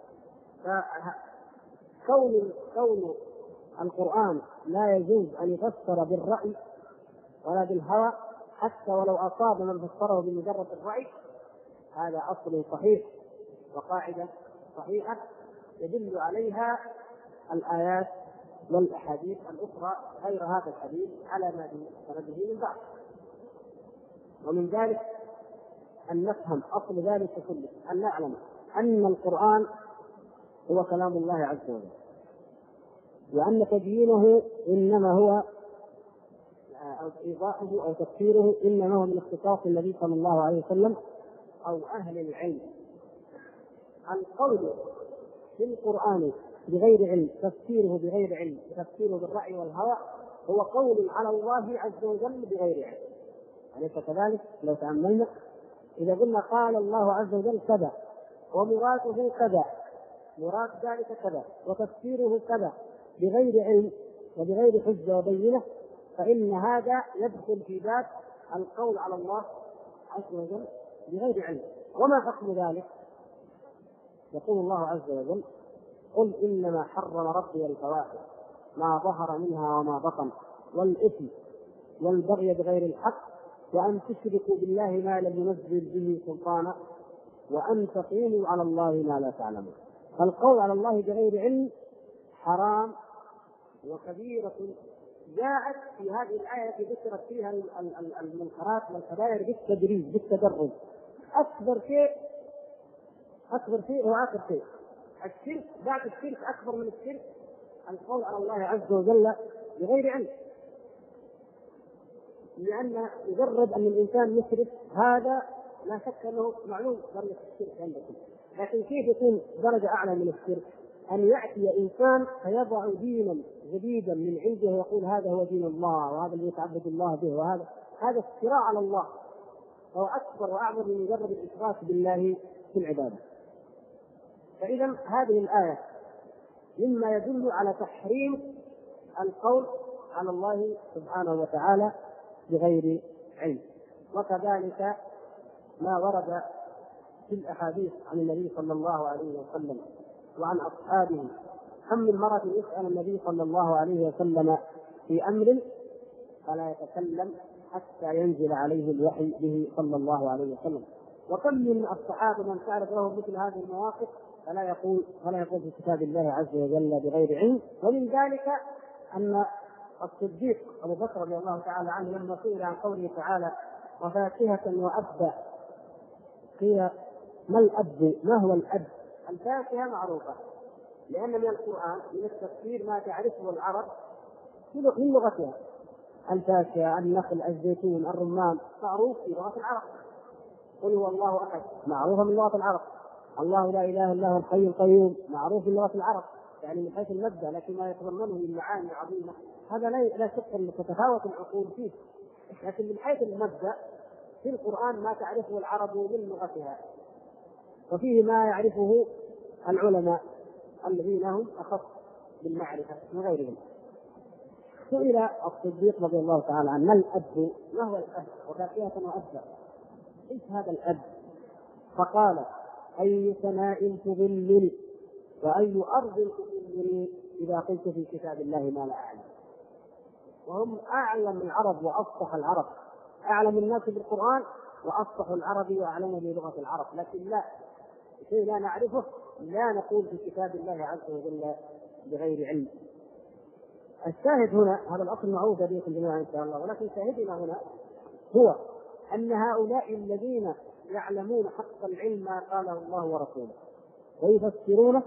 فكون القرآن لا يجوز أن يفسر بالرأي ولا بالهوى حتى ولو أصاب من فسره بمجرد الرأي، هذا أصل صحيح وقاعدة صحيحة يدل عليها الآيات والأحاديث الأخرى غير هذا الحديث على ما سنده من بعض. ومن ذلك أن نفهم أصل ذلك كله، أن نعلم أن القرآن هو كلام الله عز وجل، وأن تبيينه إنما هو أو إيضاحه أو تفسيره إنما هو من اختصاص النبي صلى الله عليه وسلم أو أهل العلم. القول في القرآن بغير علم، تفسيره بغير علم، تفسيره بالرأي والهوى، هو قول على الله عز وجل بغير علم. أليس كذلك؟ لو تأملنا إذا قلنا قال الله عز وجل كذا ومراده كذا، مراد ذلك كذا وتفسيره كذا بغير علم وبغير حجة وبينة، فإن هذا يدخل في باب القول على الله عز وجل بغير علم. وما حكم ذلك؟ يقول الله عز وجل قل إنما حرم ربي الفواحش ما ظهر منها وما بطن والإثم والبغي بغير الحق وأن تشركوا بالله ما لم ينزل به سلطانا وأن تقولوا على الله ما لا تعلمون. فالقول على الله بغير علم حرام وكبيرة جاءت في هذه الآية التي ذكرت فيها المنكرات والكبائر بالتدريج بالتدرج. أكبر شيء هو آخر شيء، الشرك. بعد الشرك أكبر من الشرك القول على الله عز وجل بغير علم، لأن مجرد أن الإنسان مشرك هذا لا شك أنه معلوم درجة الشرك عندكم، لكن كيف يكون درجة أعلى من الشرك؟ أن يأتي إنسان فيضع دينا جديدا من عنده ويقول هذا هو دين الله وهذا اللي يتعبد الله به، هذا افتراء على الله، هو أكبر وأعظم من مجرد الإشراك بالله في العبادة. فإذا هذه الآية مما يدل على تحريم القول على الله سبحانه وتعالى بغير علم. وكذلك ما ورد في الأحاديث عن النبي صلى الله عليه وسلم وعن أصحابه، كم من مرة يسأل النبي صلى الله عليه وسلم في أمر فلا يتكلم حتى ينزل عليه الوحي به صلى الله عليه وسلم. وكم من الصحابة من تعرف له مثل هذه المواقف فلا يقول في كتاب الله عز وجل بغير علم. ومن ذلك أن الصديق أبو بكر رضي الله تعالى عنه لما سئل عن قوله تعالى وفاكهة وأبا، قيل ما الأب؟ ما هو الأب؟ الفاكهة معروفة، لأن من القرآن من التفسير ما تعرفه العرب من لغتها. الفاكهة، النخل، الزيتون، الرمان معروف في لغة العرب. قل هو الله أحد معروفة من لغة العرب. الله لا إله إلا هو الحي القيوم معروف من لغة العرب، يعني من حيث المبدأ، لكن ما يتضمنه من معاني عظيمة هذا لا شك أن تتفاوت العقول فيه، لكن من حيث المبدأ في القرآن ما تعرفه العرب من لغتها، وفيه ما يعرفه العلماء الذين هم أخص بالمعرفة من غيرهم. سئل الصديق رضي الله تعالى عنه ما الأب؟ ما هو الأب؟ وفاكهة وأبا، ايش هذا الأب؟ فقال أي سماء تظلني وأي أرض تظلني إذا قلت في كتاب الله ما لا أعلم. وهم أعلم العرب وأفصح العرب، أعلم الناس بالقرآن وأفصح العرب وأعلم بلغة العرب، لكن لا شيء لا نعرفه لا نقول في كتاب الله عز وجل بغير علم. الشاهد هنا هذا الأصل معروف بكم جميعا إن شاء الله، ولكن شاهدنا هنا هو أن هؤلاء الذين يعلمون حق العلم ما قاله الله ورسوله ويفسرونه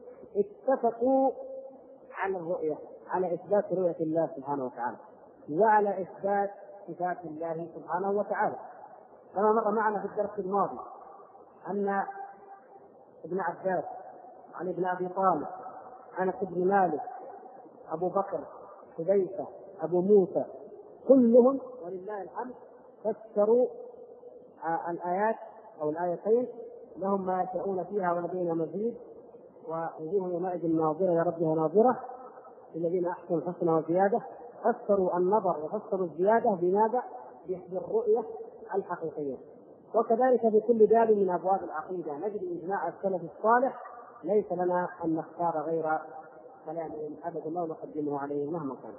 اتفقوا على الرؤية، على إثبات رؤية الله سبحانه وتعالى وعلى إثبات صفات الله سبحانه وتعالى. كما مر معنا في الدرس الماضي أن ابن عباس عن ابن أبي طالب أنس بن مالك أبو بكر حذيفة أبو موسى كلهم ولله الحمد فسروا الآيات أو الآيتين لهم ما يشاءون فيها ولدينا مزيد ووجوه يومئذ ناظرة يا ربها ناظرة الذين أحسنوا الحسنى وزيادة. فسروا النظر وفسروا الزيادة بماذا؟ بالرؤية الحقيقية. وكذلك في كل باب من أبواب العقيدة نجد إجماع السلف الصالح، ليس لنا أن نختار غير كلامهم أبدا لا نقدمه عليه مهما كان.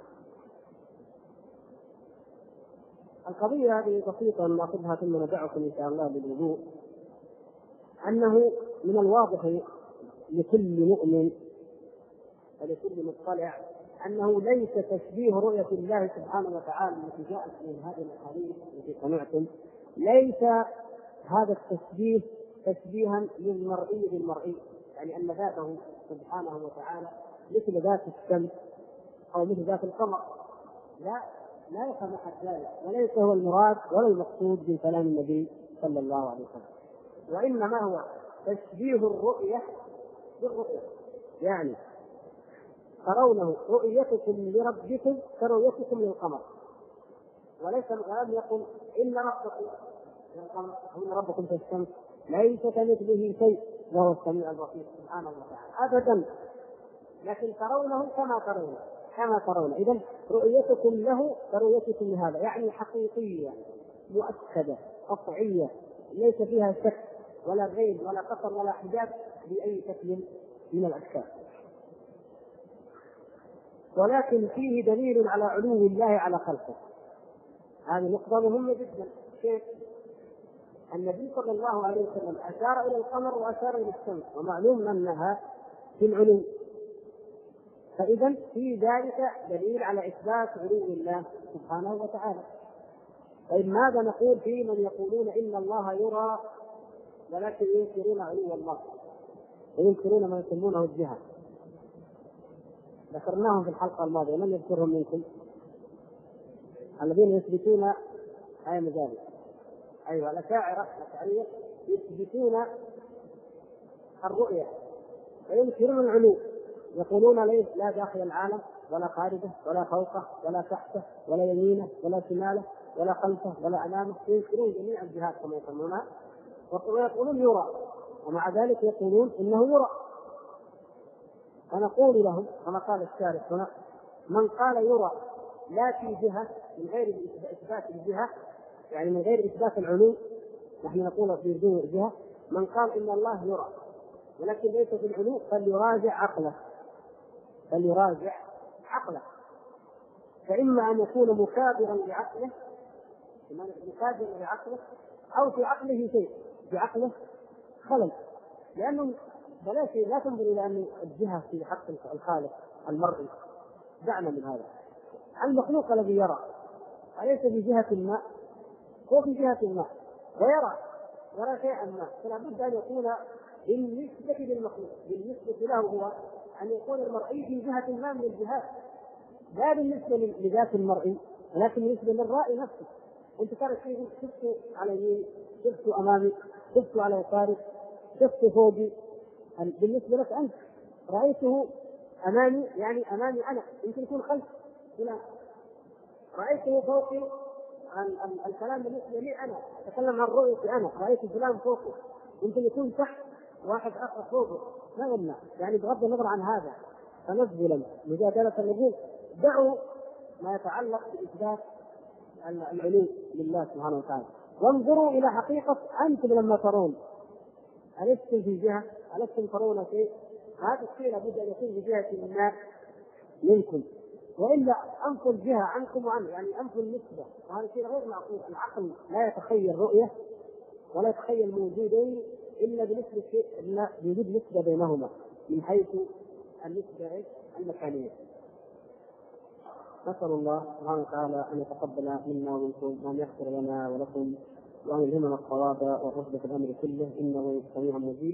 القضية هذه بسيطة نأخذها ثم ندعكم إن شاء الله بالوضوء. أنه من الواضح لكل مؤمن ولكل مطلع أنه ليس تشبيه رؤية الله سبحانه وتعالى التي جاءت من هذه الأحاديث التي سمعتم، ليس هذا التشبيه تشبيها للمرئي بالمرئي، يعني أن ذاته سبحانه وتعالى مثل ذات الشمس أو مثل ذات القمر، لا يفهم أحد ذلك، وليس هو المراد ولا المقصود من كلام النبي صلى الله عليه وسلم، وإنما هو تشبيه الرؤية بالرؤية. يعني ترونه رؤيتكم لربكم كرؤيتكم للقمر، وليس لم يقل إن ربكم للقمر أو إن ربكم في الشمس، ليس كمثله شيء وهو السميع البصير سبحانه وتعالى أبدا، لكن ترونه كما ترون. إذن رؤيتكم له كرؤيتكم لهذا، يعني حقيقية مؤكدة قطعية ليس فيها شك ولا ريب ولا قصر ولا حجاب بأي شكل من الأشكال. ولكن فيه دليل على علو الله على خلقه. هذه نقطة مهمة جدا. كيف؟ النبي صلى الله عليه وسلم أشار إلى القمر وأشار إلى الشمس، ومعلوم أنها في العلو، فإذا في ذلك دليل على إثبات علو الله سبحانه وتعالى. طيب ماذا نقول في من يقولون إن الله يرى ولكن ينكرون علو الله وينكرون ما يسمونه الجهة؟ ذكرناهم في الحلقة الماضية، من يذكرهم منكم؟ الذين يثبتون أي مجال، أيوة الأشاعرة يثبتون الرؤية وينكرون العلو، يقولون ليس لا داخل العالم ولا خارجه ولا فوقه ولا تحته ولا يمينه ولا شماله ولا خلفه ولا أمامه، ينكرون جميع الجهات كما يسمونها، ويقولون يرى، ومع ذلك يقولون إنه يرى. فنقول لهم كما قال الشارح هنا: من قال يرى لا في جهة من غير إثبات الجهة، يعني من غير إثبات العلو، نحن نقول في بدون جهة، من قال إن الله يرى ولكن ليس في العلو فليراجع عقله، فإما أن يكون مكابرا لعقله مكابر لعقله أو في عقله شيء، في عقله خلل، لأنه بلاش لا تنظر إلى أن الجهة في حق الخالق المرئي، دعنا من هذا. المخلوق الذي يرى أليس في جهة ما؟ هو في جهة ما ويرى شيئا ما، فلا بد أن يكون بالنسبة للمخلوق، بالنسبة له هو أن يكون المرئي في جهة ما من الجهات، لا بالنسبة لذات المرئي ولكن بالنسبة للرائي نفسه. أنت ترى شيء شفته على يمين، شفته أمامي، شفته على يساري، شفته فوقي، بالنسبة لك أنت رأيته أمامي، يعني أمامي أنا، يمكن يكون خلف فلان، رأيته فوقي، الكلام بالنسبة لي أنا، أتكلم عن رؤيتي أنا، رأيت فلان فوقي، يمكن يكون تحت واحد آخر فوقه، ما يمنع، يعني بغض النظر عن هذا تنزلا مجادلة النجوم. دعوا ما يتعلق بإثبات العلو لله سبحانه وتعالى، وانظروا إلى حقيقة أنتم لما ترون، ألستم في جهة؟ ألستم ترون شيء؟ هذا الشيء لابد أن يكون في جهة ما منكم، وإلا أنفوا الجهة عنكم وعنه، يعني أنفوا النسبة، وهذا شيء غير معقول. العقل لا يتخيل رؤية ولا يتخيل موجودين إلا بنسبة شيء، إلا بوجود نسبة بينهما من حيث النسبة المكانية. نسأل الله سبحانه وتعالى أن يتقبل منا ومنكم، وأن يغفر لنا ولكم، وأن يلهمنا الصواب والرشد في الأمر كله، إنه سميع مجيب.